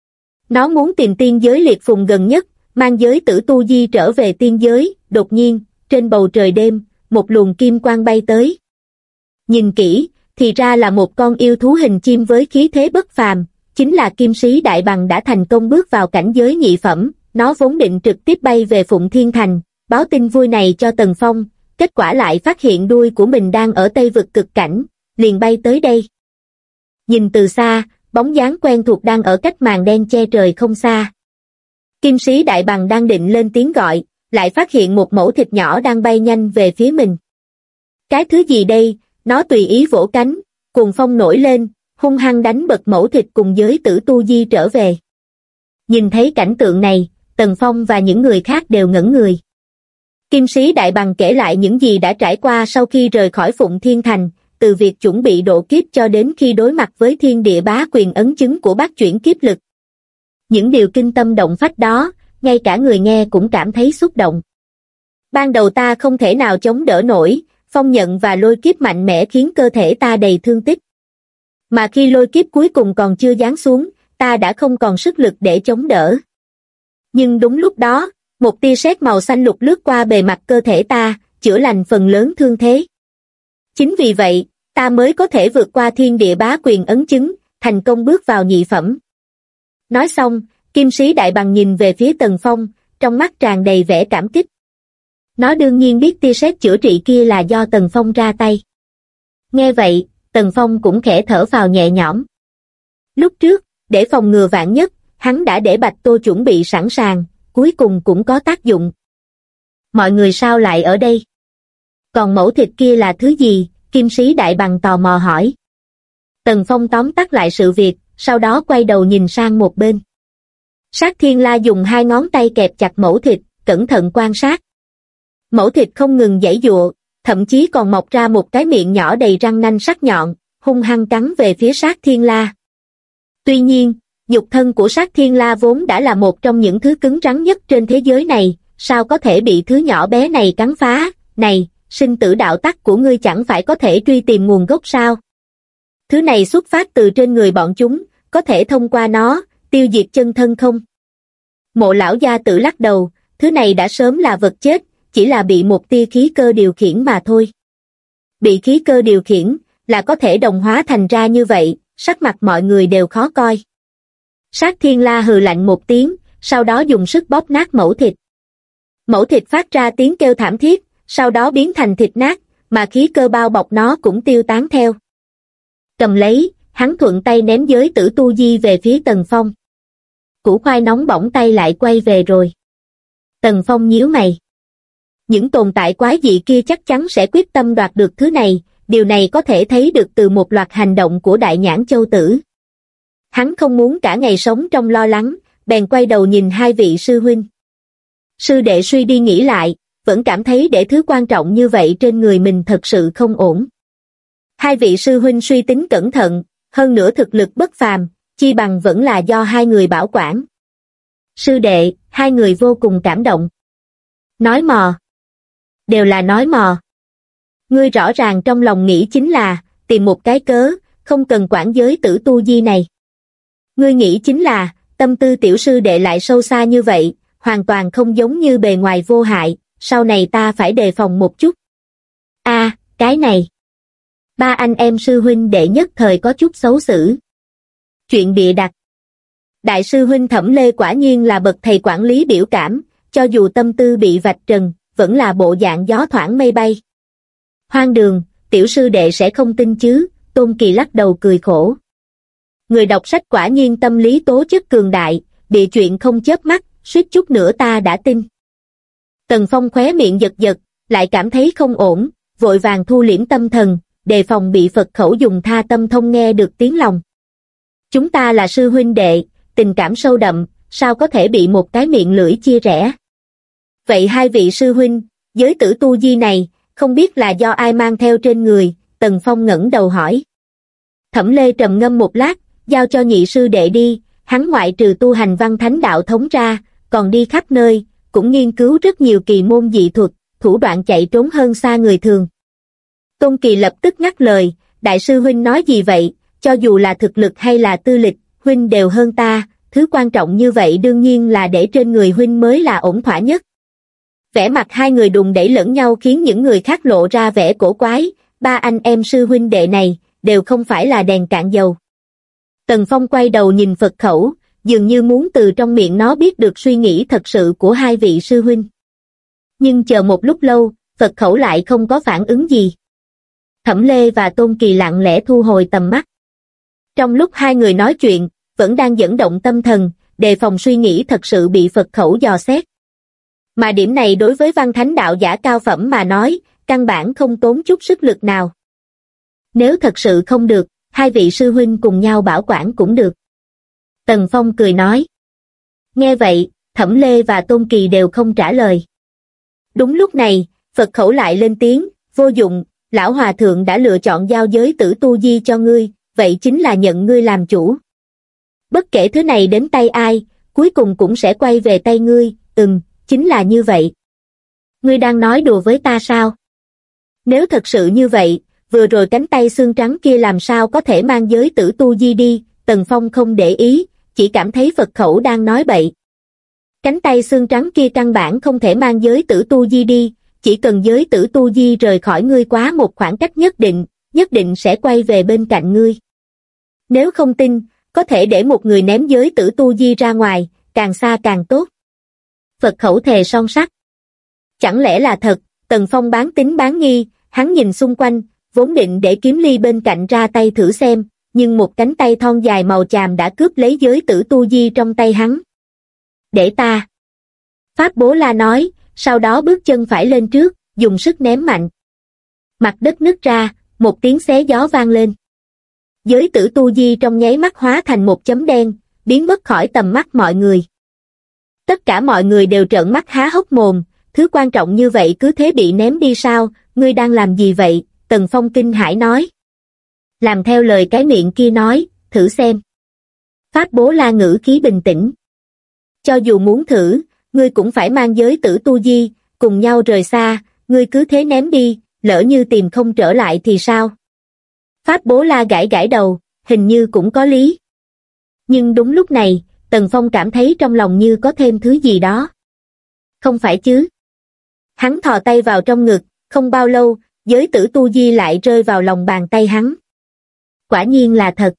Nó muốn tìm tiên giới liệt phùng gần nhất, mang giới tử tu di trở về tiên giới. Đột nhiên, trên bầu trời đêm, một luồng kim quang bay tới. Nhìn kỹ, thì ra là một con yêu thú hình chim với khí thế bất phàm, chính là Kim Sĩ Đại Bằng đã thành công bước vào cảnh giới nhị phẩm. Nó vốn định trực tiếp bay về Phụng Thiên Thành, báo tin vui này cho Tần Phong, kết quả lại phát hiện đuôi của mình đang ở Tây Vực Cực Cảnh, liền bay tới đây. Nhìn từ xa, bóng dáng quen thuộc đang ở cách màn đen che trời không xa. Kim Sĩ Đại Bằng đang định lên tiếng gọi, lại phát hiện một mẩu thịt nhỏ đang bay nhanh về phía mình. Cái thứ gì đây? Nó tùy ý vỗ cánh, cuồng phong nổi lên, hung hăng đánh bật mẩu thịt cùng giới tử tu di trở về. Nhìn thấy cảnh tượng này, Tần Phong và những người khác đều ngẩn người. Kim Sĩ Đại Bằng kể lại những gì đã trải qua sau khi rời khỏi Phụng Thiên Thành, từ việc chuẩn bị độ kiếp cho đến khi đối mặt với thiên địa bá quyền ấn chứng của bát chuyển kiếp lực. Những điều kinh tâm động phách đó, ngay cả người nghe cũng cảm thấy xúc động. Ban đầu ta không thể nào chống đỡ nổi, phong nhận và lôi kiếp mạnh mẽ khiến cơ thể ta đầy thương tích. Mà khi lôi kiếp cuối cùng còn chưa giáng xuống, ta đã không còn sức lực để chống đỡ. Nhưng đúng lúc đó, một tia sét màu xanh lục lướt qua bề mặt cơ thể ta, chữa lành phần lớn thương thế. Chính vì vậy, ta mới có thể vượt qua thiên địa bá quyền ấn chứng, thành công bước vào nhị phẩm. Nói xong, Kim Sĩ Đại Bằng nhìn về phía Tần Phong, trong mắt tràn đầy vẻ cảm kích. Nó đương nhiên biết tia sét chữa trị kia là do Tần Phong ra tay. Nghe vậy, Tần Phong cũng khẽ thở phào nhẹ nhõm. Lúc trước, để phòng ngừa vạn nhất, hắn đã để Bạch Tô chuẩn bị sẵn sàng, cuối cùng cũng có tác dụng. Mọi người sao lại ở đây? Còn mẩu thịt kia là thứ gì? Kim Sĩ Đại Bằng tò mò hỏi. Tần Phong tóm tắt lại sự việc, sau đó quay đầu nhìn sang một bên. Sát Thiên La dùng hai ngón tay kẹp chặt mẩu thịt, cẩn thận quan sát. Mẩu thịt không ngừng giãy giụa, thậm chí còn mọc ra một cái miệng nhỏ đầy răng nanh sắc nhọn, hung hăng cắn về phía Sát Thiên La. Tuy nhiên, nhục thân của Sát Thiên La vốn đã là một trong những thứ cứng rắn nhất trên thế giới này, sao có thể bị thứ nhỏ bé này cắn phá? Này, sinh tử đạo tắc của ngươi chẳng phải có thể truy tìm nguồn gốc sao? Thứ này xuất phát từ trên người bọn chúng, có thể thông qua nó, tiêu diệt chân thân không? Mộ lão gia tử lắc đầu, thứ này đã sớm là vật chết, chỉ là bị một tia khí cơ điều khiển mà thôi. Bị khí cơ điều khiển, là có thể đồng hóa thành ra như vậy, sắc mặt mọi người đều khó coi. Sát Thiên La hừ lạnh một tiếng, sau đó dùng sức bóp nát mẩu thịt. Mẩu thịt phát ra tiếng kêu thảm thiết, sau đó biến thành thịt nát, mà khí cơ bao bọc nó cũng tiêu tán theo. Cầm lấy, hắn thuận tay ném giới tử tu di về phía Tần Phong. Củ khoai nóng bỏng tay lại quay về rồi. Tần Phong nhíu mày. Những tồn tại quái dị kia chắc chắn sẽ quyết tâm đoạt được thứ này, điều này có thể thấy được từ một loạt hành động của Đại Nhãn Châu Tử. Hắn không muốn cả ngày sống trong lo lắng, bèn quay đầu nhìn hai vị sư huynh. Sư đệ suy đi nghĩ lại, vẫn cảm thấy để thứ quan trọng như vậy trên người mình thật sự không ổn. Hai vị sư huynh suy tính cẩn thận, hơn nữa thực lực bất phàm, chi bằng vẫn là do hai người bảo quản. Sư đệ, hai người vô cùng cảm động. Nói mò. Đều là nói mò. Ngươi rõ ràng trong lòng nghĩ chính là, tìm một cái cớ, không cần quản giới tử tu di này. Ngươi nghĩ chính là, tâm tư tiểu sư đệ lại sâu xa như vậy, hoàn toàn không giống như bề ngoài vô hại, sau này ta phải đề phòng một chút. Cái này. Ba anh em sư huynh đệ nhất thời có chút xấu xử. Chuyện bịa đặt. Đại sư huynh Thẩm Lê quả nhiên là bậc thầy quản lý biểu cảm, cho dù tâm tư bị vạch trần, vẫn là bộ dạng gió thoảng mây bay. Hoang đường, tiểu sư đệ sẽ không tin chứ? Tôn Kỳ lắc đầu cười khổ. Người đọc sách quả nhiên tâm lý tố chất cường đại, bị chuyện không chớp mắt, suýt chút nữa ta đã tin. Tần Phong khóe miệng giật giật, lại cảm thấy không ổn, vội vàng thu liễm tâm thần, đề phòng bị Phật khẩu dùng tha tâm thông nghe được tiếng lòng. Chúng ta là sư huynh đệ, tình cảm sâu đậm, sao có thể bị một cái miệng lưỡi chia rẽ? Vậy hai vị sư huynh, giới tử tu di này, không biết là do ai mang theo trên người? Tần Phong ngẩng đầu hỏi. Thẩm Lê trầm ngâm một lát, giao cho nhị sư đệ đi, hắn ngoại trừ tu hành văn thánh đạo thống ra, còn đi khắp nơi, cũng nghiên cứu rất nhiều kỳ môn dị thuật, thủ đoạn chạy trốn hơn xa người thường. Tôn Kỳ lập tức ngắt lời, đại sư huynh nói gì vậy, cho dù là thực lực hay là tư lịch, huynh đều hơn ta, thứ quan trọng như vậy đương nhiên là để trên người huynh mới là ổn thỏa nhất. Vẻ mặt hai người đùn đẩy lẫn nhau khiến những người khác lộ ra vẻ cổ quái, ba anh em sư huynh đệ này, đều không phải là đèn cạn dầu. Tần Phong quay đầu nhìn Phật khẩu, dường như muốn từ trong miệng nó biết được suy nghĩ thật sự của hai vị sư huynh. Nhưng chờ một lúc lâu, Phật khẩu lại không có phản ứng gì. Thẩm Lê và Tôn Kỳ lặng lẽ thu hồi tầm mắt. Trong lúc hai người nói chuyện, vẫn đang dẫn động tâm thần, đề phòng suy nghĩ thật sự bị Phật khẩu dò xét. Mà điểm này đối với văn thánh đạo giả cao phẩm mà nói, căn bản không tốn chút sức lực nào. Nếu thật sự không được, hai vị sư huynh cùng nhau bảo quản cũng được. Tần Phong cười nói. Nghe vậy, Thẩm Lê và Tôn Kỳ đều không trả lời. Đúng lúc này, Phật khẩu lại lên tiếng, vô dụng, lão hòa thượng đã lựa chọn giao giới tử tu di cho ngươi, vậy chính là nhận ngươi làm chủ. Bất kể thứ này đến tay ai, cuối cùng cũng sẽ quay về tay ngươi, chính là như vậy. Ngươi đang nói đùa với ta sao? Nếu thật sự như vậy, vừa rồi cánh tay xương trắng kia làm sao có thể mang giới tử tu di đi, Tần Phong không để ý, chỉ cảm thấy Phật khẩu đang nói bậy. Cánh tay xương trắng kia căn bản không thể mang giới tử tu di đi, chỉ cần giới tử tu di rời khỏi ngươi quá một khoảng cách nhất định sẽ quay về bên cạnh ngươi. Nếu không tin, có thể để một người ném giới tử tu di ra ngoài, càng xa càng tốt. Phật khẩu thề son sắt. Chẳng lẽ là thật? Tần Phong bán tín bán nghi, hắn nhìn xung quanh, vốn định để Kiếm Ly bên cạnh ra tay thử xem, nhưng một cánh tay thon dài màu chàm đã cướp lấy giới tử tu di trong tay hắn. Để ta. Pháp Bố La nói, sau đó bước chân phải lên trước, dùng sức ném mạnh. Mặt đất nứt ra, một tiếng xé gió vang lên. Giới tử tu di trong nháy mắt hóa thành một chấm đen, biến mất khỏi tầm mắt mọi người. Tất cả mọi người đều trợn mắt há hốc mồm, thứ quan trọng như vậy cứ thế bị ném đi sao, ngươi đang làm gì vậy? Tần Phong kinh hãi nói. Làm theo lời cái miệng kia nói, thử xem. Pháp Bố La ngữ khí bình tĩnh. Cho dù muốn thử, ngươi cũng phải mang giới tử tu di, cùng nhau rời xa, ngươi cứ thế ném đi, lỡ như tìm không trở lại thì sao? Pháp Bố La gãi gãi đầu, hình như cũng có lý. Nhưng đúng lúc này, Tần Phong cảm thấy trong lòng như có thêm thứ gì đó. Không phải chứ? Hắn thò tay vào trong ngực, không bao lâu, giới tử tu di lại rơi vào lòng bàn tay hắn. Quả nhiên là thật.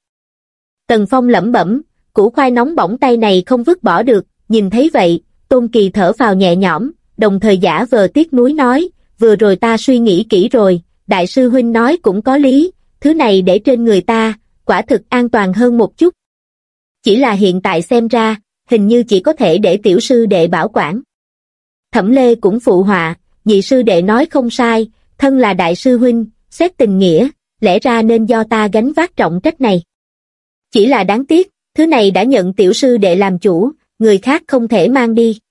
Tần Phong lẩm bẩm, củ khoai nóng bỏng tay này không vứt bỏ được, nhìn thấy vậy, Tôn Kỳ thở phào nhẹ nhõm, đồng thời giả vờ tiếc nuối nói, vừa rồi ta suy nghĩ kỹ rồi, đại sư huynh nói cũng có lý, thứ này để trên người ta, quả thực an toàn hơn một chút. Chỉ là hiện tại xem ra, hình như chỉ có thể để tiểu sư đệ bảo quản. Thẩm Lê cũng phụ họa, nhị sư đệ nói không sai, thân là đại sư huynh, xét tình nghĩa, lẽ ra nên do ta gánh vác trọng trách này. Chỉ là đáng tiếc, thứ này đã nhận tiểu sư đệ làm chủ, người khác không thể mang đi.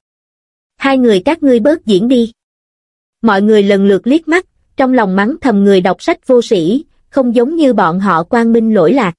Hai người các ngươi bớt diễn đi. Mọi người lần lượt liếc mắt, trong lòng mắng thầm người đọc sách vô sĩ, không giống như bọn họ quang minh lỗi lạc.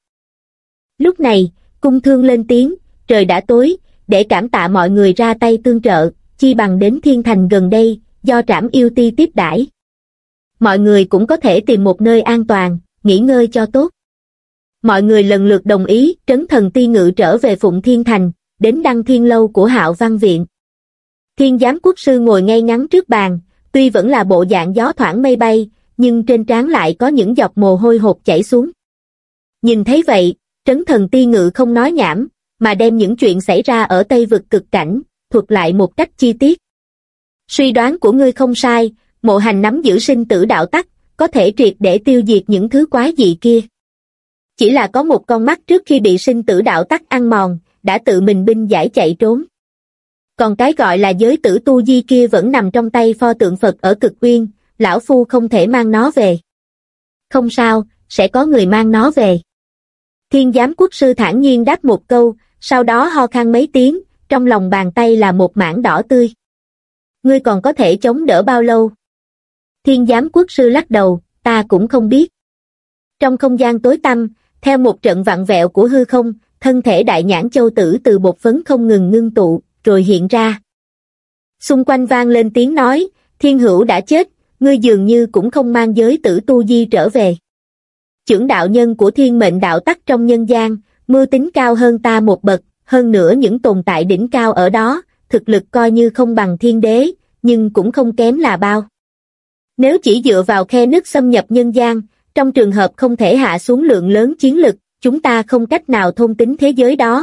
Lúc này, Cung Thương lên tiếng, trời đã tối, để cảm tạ mọi người ra tay tương trợ, chi bằng đến Thiên Thành gần đây, do Trảm Yêu Ti tiếp đãi. Mọi người cũng có thể tìm một nơi an toàn, nghỉ ngơi cho tốt. Mọi người lần lượt đồng ý, Trấn Thần Ti ngự trở về Phụng Thiên Thành, đến Đăng Thiên Lâu của Hạo Văn Viện. Thiên Giám Quốc Sư ngồi ngay ngắn trước bàn, tuy vẫn là bộ dạng gió thoảng mây bay, nhưng trên trán lại có những giọt mồ hôi hột chảy xuống. Nhìn thấy vậy, Trấn Thần Ti ngự không nói nhảm, mà đem những chuyện xảy ra ở Tây Vực cực cảnh, thuật lại một cách chi tiết. Suy đoán của ngươi không sai, Mộ Hành nắm giữ sinh tử đạo tắc, có thể triệt để tiêu diệt những thứ quái dị kia. Chỉ là có một con mắt trước khi bị sinh tử đạo tắc ăn mòn, đã tự mình binh giải chạy trốn. Còn cái gọi là giới tử tu di kia vẫn nằm trong tay pho tượng Phật ở Cực Uyên, lão phu không thể mang nó về. Không sao, sẽ có người mang nó về. Thiên Giám Quốc Sư thản nhiên đáp một câu, sau đó ho khan mấy tiếng, trong lòng bàn tay là một mảng đỏ tươi. Ngươi còn có thể chống đỡ bao lâu? Thiên Giám Quốc Sư lắc đầu, ta cũng không biết. Trong không gian tối tăm, theo một trận vặn vẹo của hư không, thân thể Đại Nhãn Châu Tử từ bột phấn không ngừng ngưng tụ, rồi hiện ra. Xung quanh vang lên tiếng nói, Thiên Hữu đã chết, ngươi dường như cũng không mang giới tử tu di trở về. Chưởng đạo nhân của thiên mệnh đạo tắc trong nhân gian, mưu tính cao hơn ta một bậc, hơn nữa những tồn tại đỉnh cao ở đó, thực lực coi như không bằng thiên đế, nhưng cũng không kém là bao. Nếu chỉ dựa vào khe nứt xâm nhập nhân gian, trong trường hợp không thể hạ xuống lượng lớn chiến lực, chúng ta không cách nào thôn tính thế giới đó.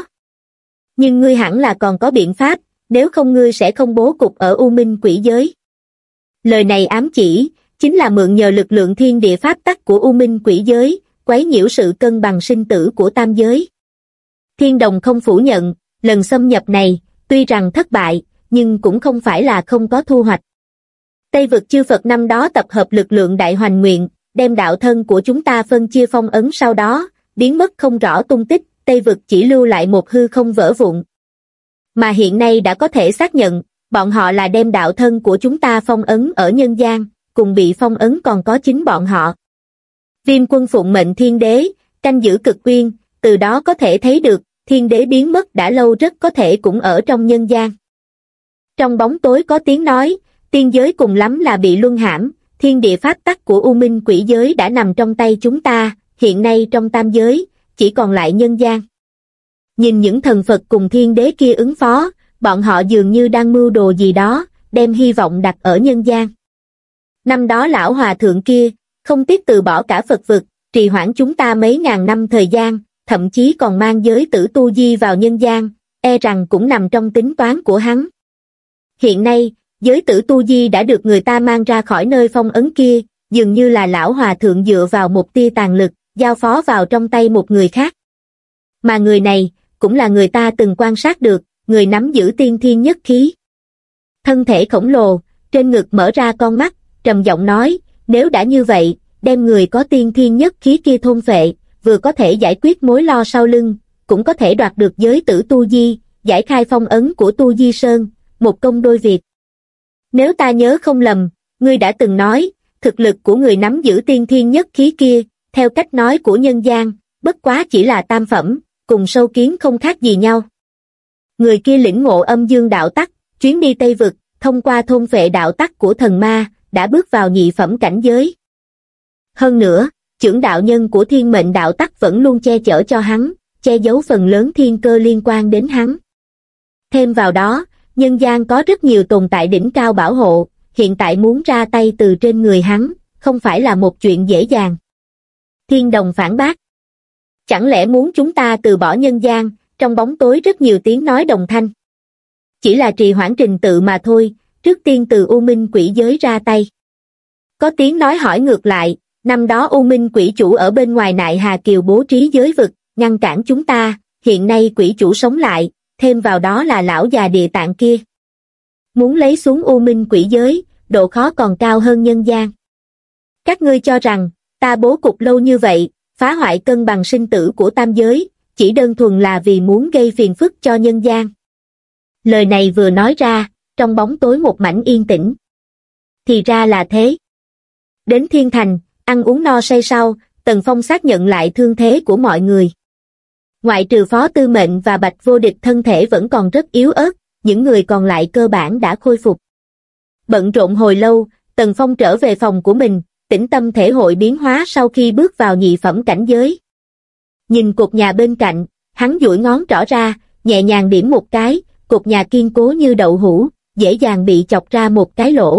Nhưng ngươi hẳn là còn có biện pháp, nếu không ngươi sẽ không bố cục ở U Minh Quỷ giới. Lời này ám chỉ, chính là mượn nhờ lực lượng thiên địa pháp tắc của U Minh Quỷ giới, quấy nhiễu sự cân bằng sinh tử của tam giới. Thiên Đồng không phủ nhận, lần xâm nhập này, tuy rằng thất bại, nhưng cũng không phải là không có thu hoạch. Tây vực chư Phật năm đó tập hợp lực lượng đại hoành nguyện, đem đạo thân của chúng ta phân chia phong ấn, sau đó, biến mất không rõ tung tích, Tây vực chỉ lưu lại một hư không vỡ vụn. Mà hiện nay đã có thể xác nhận, bọn họ là đem đạo thân của chúng ta phong ấn ở nhân gian, cùng bị phong ấn còn có chính bọn họ. Viêm Quân phụng mệnh thiên đế, canh giữ cực uyên, từ đó có thể thấy được, thiên đế biến mất đã lâu rất có thể cũng ở trong nhân gian. Trong bóng tối có tiếng nói, tiên giới cùng lắm là bị luân hãm, thiên địa pháp tắc của U Minh Quỷ giới đã nằm trong tay chúng ta, hiện nay trong tam giới, chỉ còn lại nhân gian. Nhìn những thần Phật cùng thiên đế kia ứng phó, bọn họ dường như đang mưu đồ gì đó, đem hy vọng đặt ở nhân gian. Năm đó lão hòa thượng kia, không tiếc từ bỏ cả Phật vực, trì hoãn chúng ta mấy ngàn năm thời gian, thậm chí còn mang giới tử tu di vào nhân gian, e rằng cũng nằm trong tính toán của hắn. Hiện nay, giới tử tu di đã được người ta mang ra khỏi nơi phong ấn kia, dường như là lão hòa thượng dựa vào một tia tàn lực, giao phó vào trong tay một người khác. Mà người này, cũng là người ta từng quan sát được, người nắm giữ tiên thiên nhất khí. Thân thể khổng lồ, trên ngực mở ra con mắt, trầm giọng nói, nếu đã như vậy, đem người có tiên thiên nhất khí kia thôn phệ, vừa có thể giải quyết mối lo sau lưng, cũng có thể đoạt được giới tử tu di, giải khai phong ấn của tu di sơn, một công đôi việc. Nếu ta nhớ không lầm, ngươi đã từng nói, thực lực của người nắm giữ tiên thiên nhất khí kia, theo cách nói của nhân gian, bất quá chỉ là tam phẩm, cùng sâu kiến không khác gì nhau. Người kia lĩnh ngộ âm dương đạo tắc, chuyến đi Tây Vực, thông qua thôn phệ đạo tắc của thần ma, đã bước vào nhị phẩm cảnh giới. Hơn nữa, chưởng đạo nhân của thiên mệnh đạo tắc vẫn luôn che chở cho hắn, che giấu phần lớn thiên cơ liên quan đến hắn. Thêm vào đó, nhân gian có rất nhiều tồn tại đỉnh cao bảo hộ, hiện tại muốn ra tay từ trên người hắn, không phải là một chuyện dễ dàng. Thiên Đồng phản bác. Chẳng lẽ muốn chúng ta từ bỏ nhân gian, trong bóng tối rất nhiều tiếng nói đồng thanh. Chỉ là trì hoãn trình tự mà thôi, trước tiên từ U Minh Quỷ giới ra tay. Có tiếng nói hỏi ngược lại, năm đó U Minh Quỷ chủ ở bên ngoài Nại Hà Kiều bố trí giới vực, ngăn cản chúng ta, hiện nay quỷ chủ sống lại, thêm vào đó là lão già địa tạng kia. Muốn lấy xuống U Minh Quỷ giới, độ khó còn cao hơn nhân gian. Các ngươi cho rằng, ta bố cục lâu như vậy, phá hoại cân bằng sinh tử của tam giới, chỉ đơn thuần là vì muốn gây phiền phức cho nhân gian. Lời này vừa nói ra, trong bóng tối một mảnh yên tĩnh. Thì ra là thế. Đến Thiên Thành, ăn uống no say sau, Tần Phong xác nhận lại thương thế của mọi người. Ngoại trừ Phó Tư Mệnh và Bạch Vô Địch thân thể vẫn còn rất yếu ớt, những người còn lại cơ bản đã khôi phục. Bận rộn hồi lâu, Tần Phong trở về phòng của mình, tĩnh tâm thể hội biến hóa sau khi bước vào nhị phẩm cảnh giới. Nhìn cột nhà bên cạnh, hắn duỗi ngón trỏ ra, nhẹ nhàng điểm một cái, cột nhà kiên cố như đậu hũ, dễ dàng bị chọc ra một cái lỗ.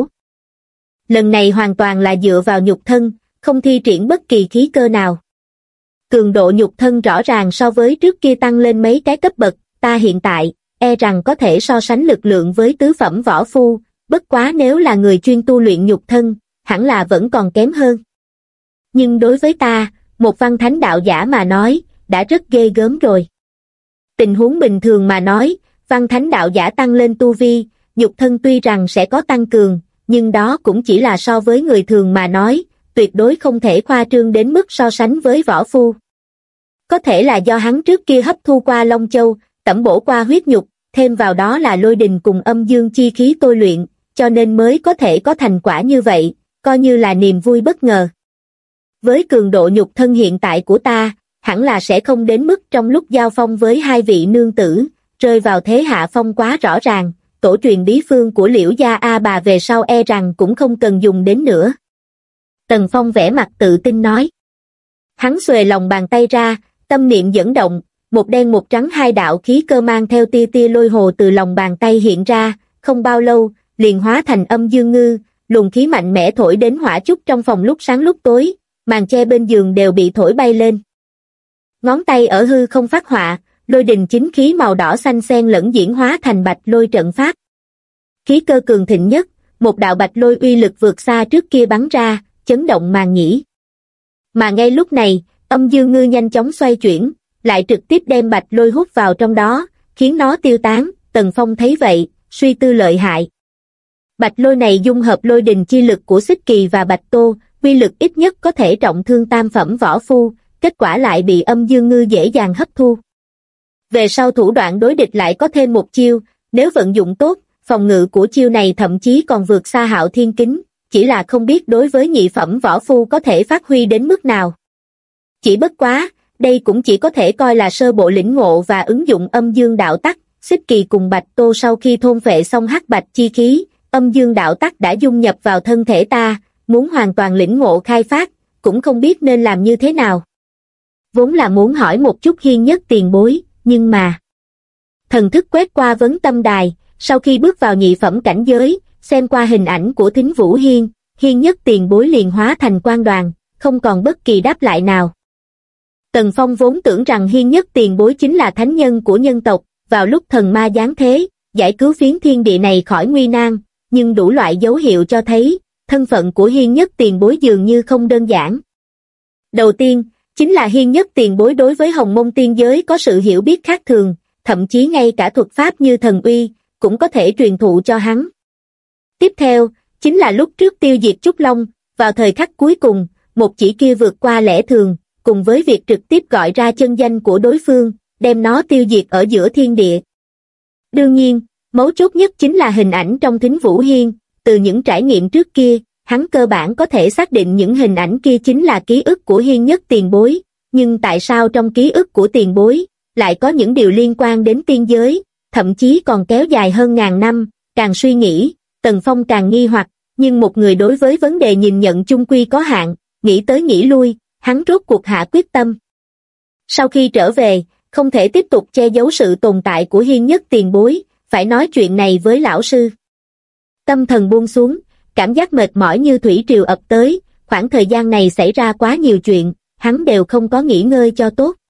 Lần này hoàn toàn là dựa vào nhục thân, không thi triển bất kỳ khí cơ nào. Cường độ nhục thân rõ ràng so với trước kia tăng lên mấy cái cấp bậc, ta hiện tại, e rằng có thể so sánh lực lượng với tứ phẩm võ phu, bất quá nếu là người chuyên tu luyện nhục thân, hẳn là vẫn còn kém hơn. Nhưng đối với ta, một văn thánh đạo giả mà nói, đã rất ghê gớm rồi. Tình huống bình thường mà nói, văn thánh đạo giả tăng lên tu vi, nhục thân tuy rằng sẽ có tăng cường, nhưng đó cũng chỉ là so với người thường mà nói, tuyệt đối không thể khoa trương đến mức so sánh với võ phu. Có thể là do hắn trước kia hấp thu qua Long Châu, tẩm bổ qua huyết nhục, thêm vào đó là lôi đình cùng âm dương chi khí tôi luyện, cho nên mới có thể có thành quả như vậy, coi như là niềm vui bất ngờ. Với cường độ nhục thân hiện tại của ta, hẳn là sẽ không đến mức trong lúc giao phong với hai vị nương tử, rơi vào thế hạ phong quá rõ ràng, tổ truyền bí phương của Liễu gia A bà về sau e rằng cũng không cần dùng đến nữa. Tần Phong vẻ mặt tự tin nói. Hắn xuề lòng bàn tay ra, tâm niệm dẫn động, một đen một trắng hai đạo khí cơ mang theo tia tia lôi hồ từ lòng bàn tay hiện ra, không bao lâu, liền hóa thành âm dương ngư, luồng khí mạnh mẽ thổi đến hỏa chúc trong phòng lúc sáng lúc tối, màn che bên giường đều bị thổi bay lên. Ngón tay ở hư không phát họa, lôi đình chính khí màu đỏ xanh xen lẫn diễn hóa thành bạch lôi trận pháp. Khí cơ cường thịnh nhất, một đạo bạch lôi uy lực vượt xa trước kia bắn ra, chấn động màn nhĩ. Mà ngay lúc này, Âm Dương Ngư nhanh chóng xoay chuyển, lại trực tiếp đem bạch lôi hút vào trong đó, khiến nó tiêu tán. Tần Phong thấy vậy, suy tư lợi hại. Bạch lôi này dung hợp lôi đình chi lực của Xích Kỳ và Bạch Tô, uy lực ít nhất có thể trọng thương tam phẩm võ phu, kết quả lại bị Âm Dương Ngư dễ dàng hấp thu. Về sau thủ đoạn đối địch lại có thêm một chiêu, nếu vận dụng tốt, phòng ngự của chiêu này thậm chí còn vượt xa Hạo Thiên Kính, chỉ là không biết đối với nhị phẩm võ phu có thể phát huy đến mức nào. Chỉ bất quá, đây cũng chỉ có thể coi là sơ bộ lĩnh ngộ và ứng dụng âm dương đạo tắc. Xích Kỳ cùng Bạch Tô sau khi thôn phệ xong hắc bạch chi khí, âm dương đạo tắc đã dung nhập vào thân thể ta, muốn hoàn toàn lĩnh ngộ khai phát, cũng không biết nên làm như thế nào. Vốn là muốn hỏi một chút Hiên Nhất tiền bối, nhưng mà... Thần thức quét qua vấn tâm đài, sau khi bước vào nhị phẩm cảnh giới, xem qua hình ảnh của Thính Vũ Hiên, Hiên Nhất tiền bối liền hóa thành quang đoàn, không còn bất kỳ đáp lại nào. Tần Phong vốn tưởng rằng Hiên Nhất tiền bối chính là thánh nhân của nhân tộc, vào lúc thần ma giáng thế, giải cứu phiến thiên địa này khỏi nguy nan, nhưng đủ loại dấu hiệu cho thấy, thân phận của Hiên Nhất tiền bối dường như không đơn giản. Đầu tiên, chính là Hiên Nhất tiền bối đối với Hồng Mông tiên giới có sự hiểu biết khác thường, thậm chí ngay cả thuật pháp như thần uy, cũng có thể truyền thụ cho hắn. Tiếp theo, chính là lúc trước tiêu diệt Trúc Long, vào thời khắc cuối cùng, một chỉ kia vượt qua lẽ thường, cùng với việc trực tiếp gọi ra chân danh của đối phương, đem nó tiêu diệt ở giữa thiên địa. Đương nhiên, mấu chốt nhất chính là hình ảnh trong Thính Vũ Hiên, từ những trải nghiệm trước kia, hắn cơ bản có thể xác định những hình ảnh kia chính là ký ức của Hiên Nhất tiền bối, nhưng tại sao trong ký ức của tiền bối, lại có những điều liên quan đến tiên giới, thậm chí còn kéo dài hơn ngàn năm, càng suy nghĩ, Tần Phong càng nghi hoặc, nhưng một người đối với vấn đề nhìn nhận chung quy có hạn, nghĩ tới nghĩ lui, hắn rốt cuộc hạ quyết tâm. Sau khi trở về, không thể tiếp tục che giấu sự tồn tại của Hiên Nhất tiền bối, phải nói chuyện này với lão sư. Tâm thần buông xuống, cảm giác mệt mỏi như thủy triều ập tới, khoảng thời gian này xảy ra quá nhiều chuyện, hắn đều không có nghỉ ngơi cho tốt.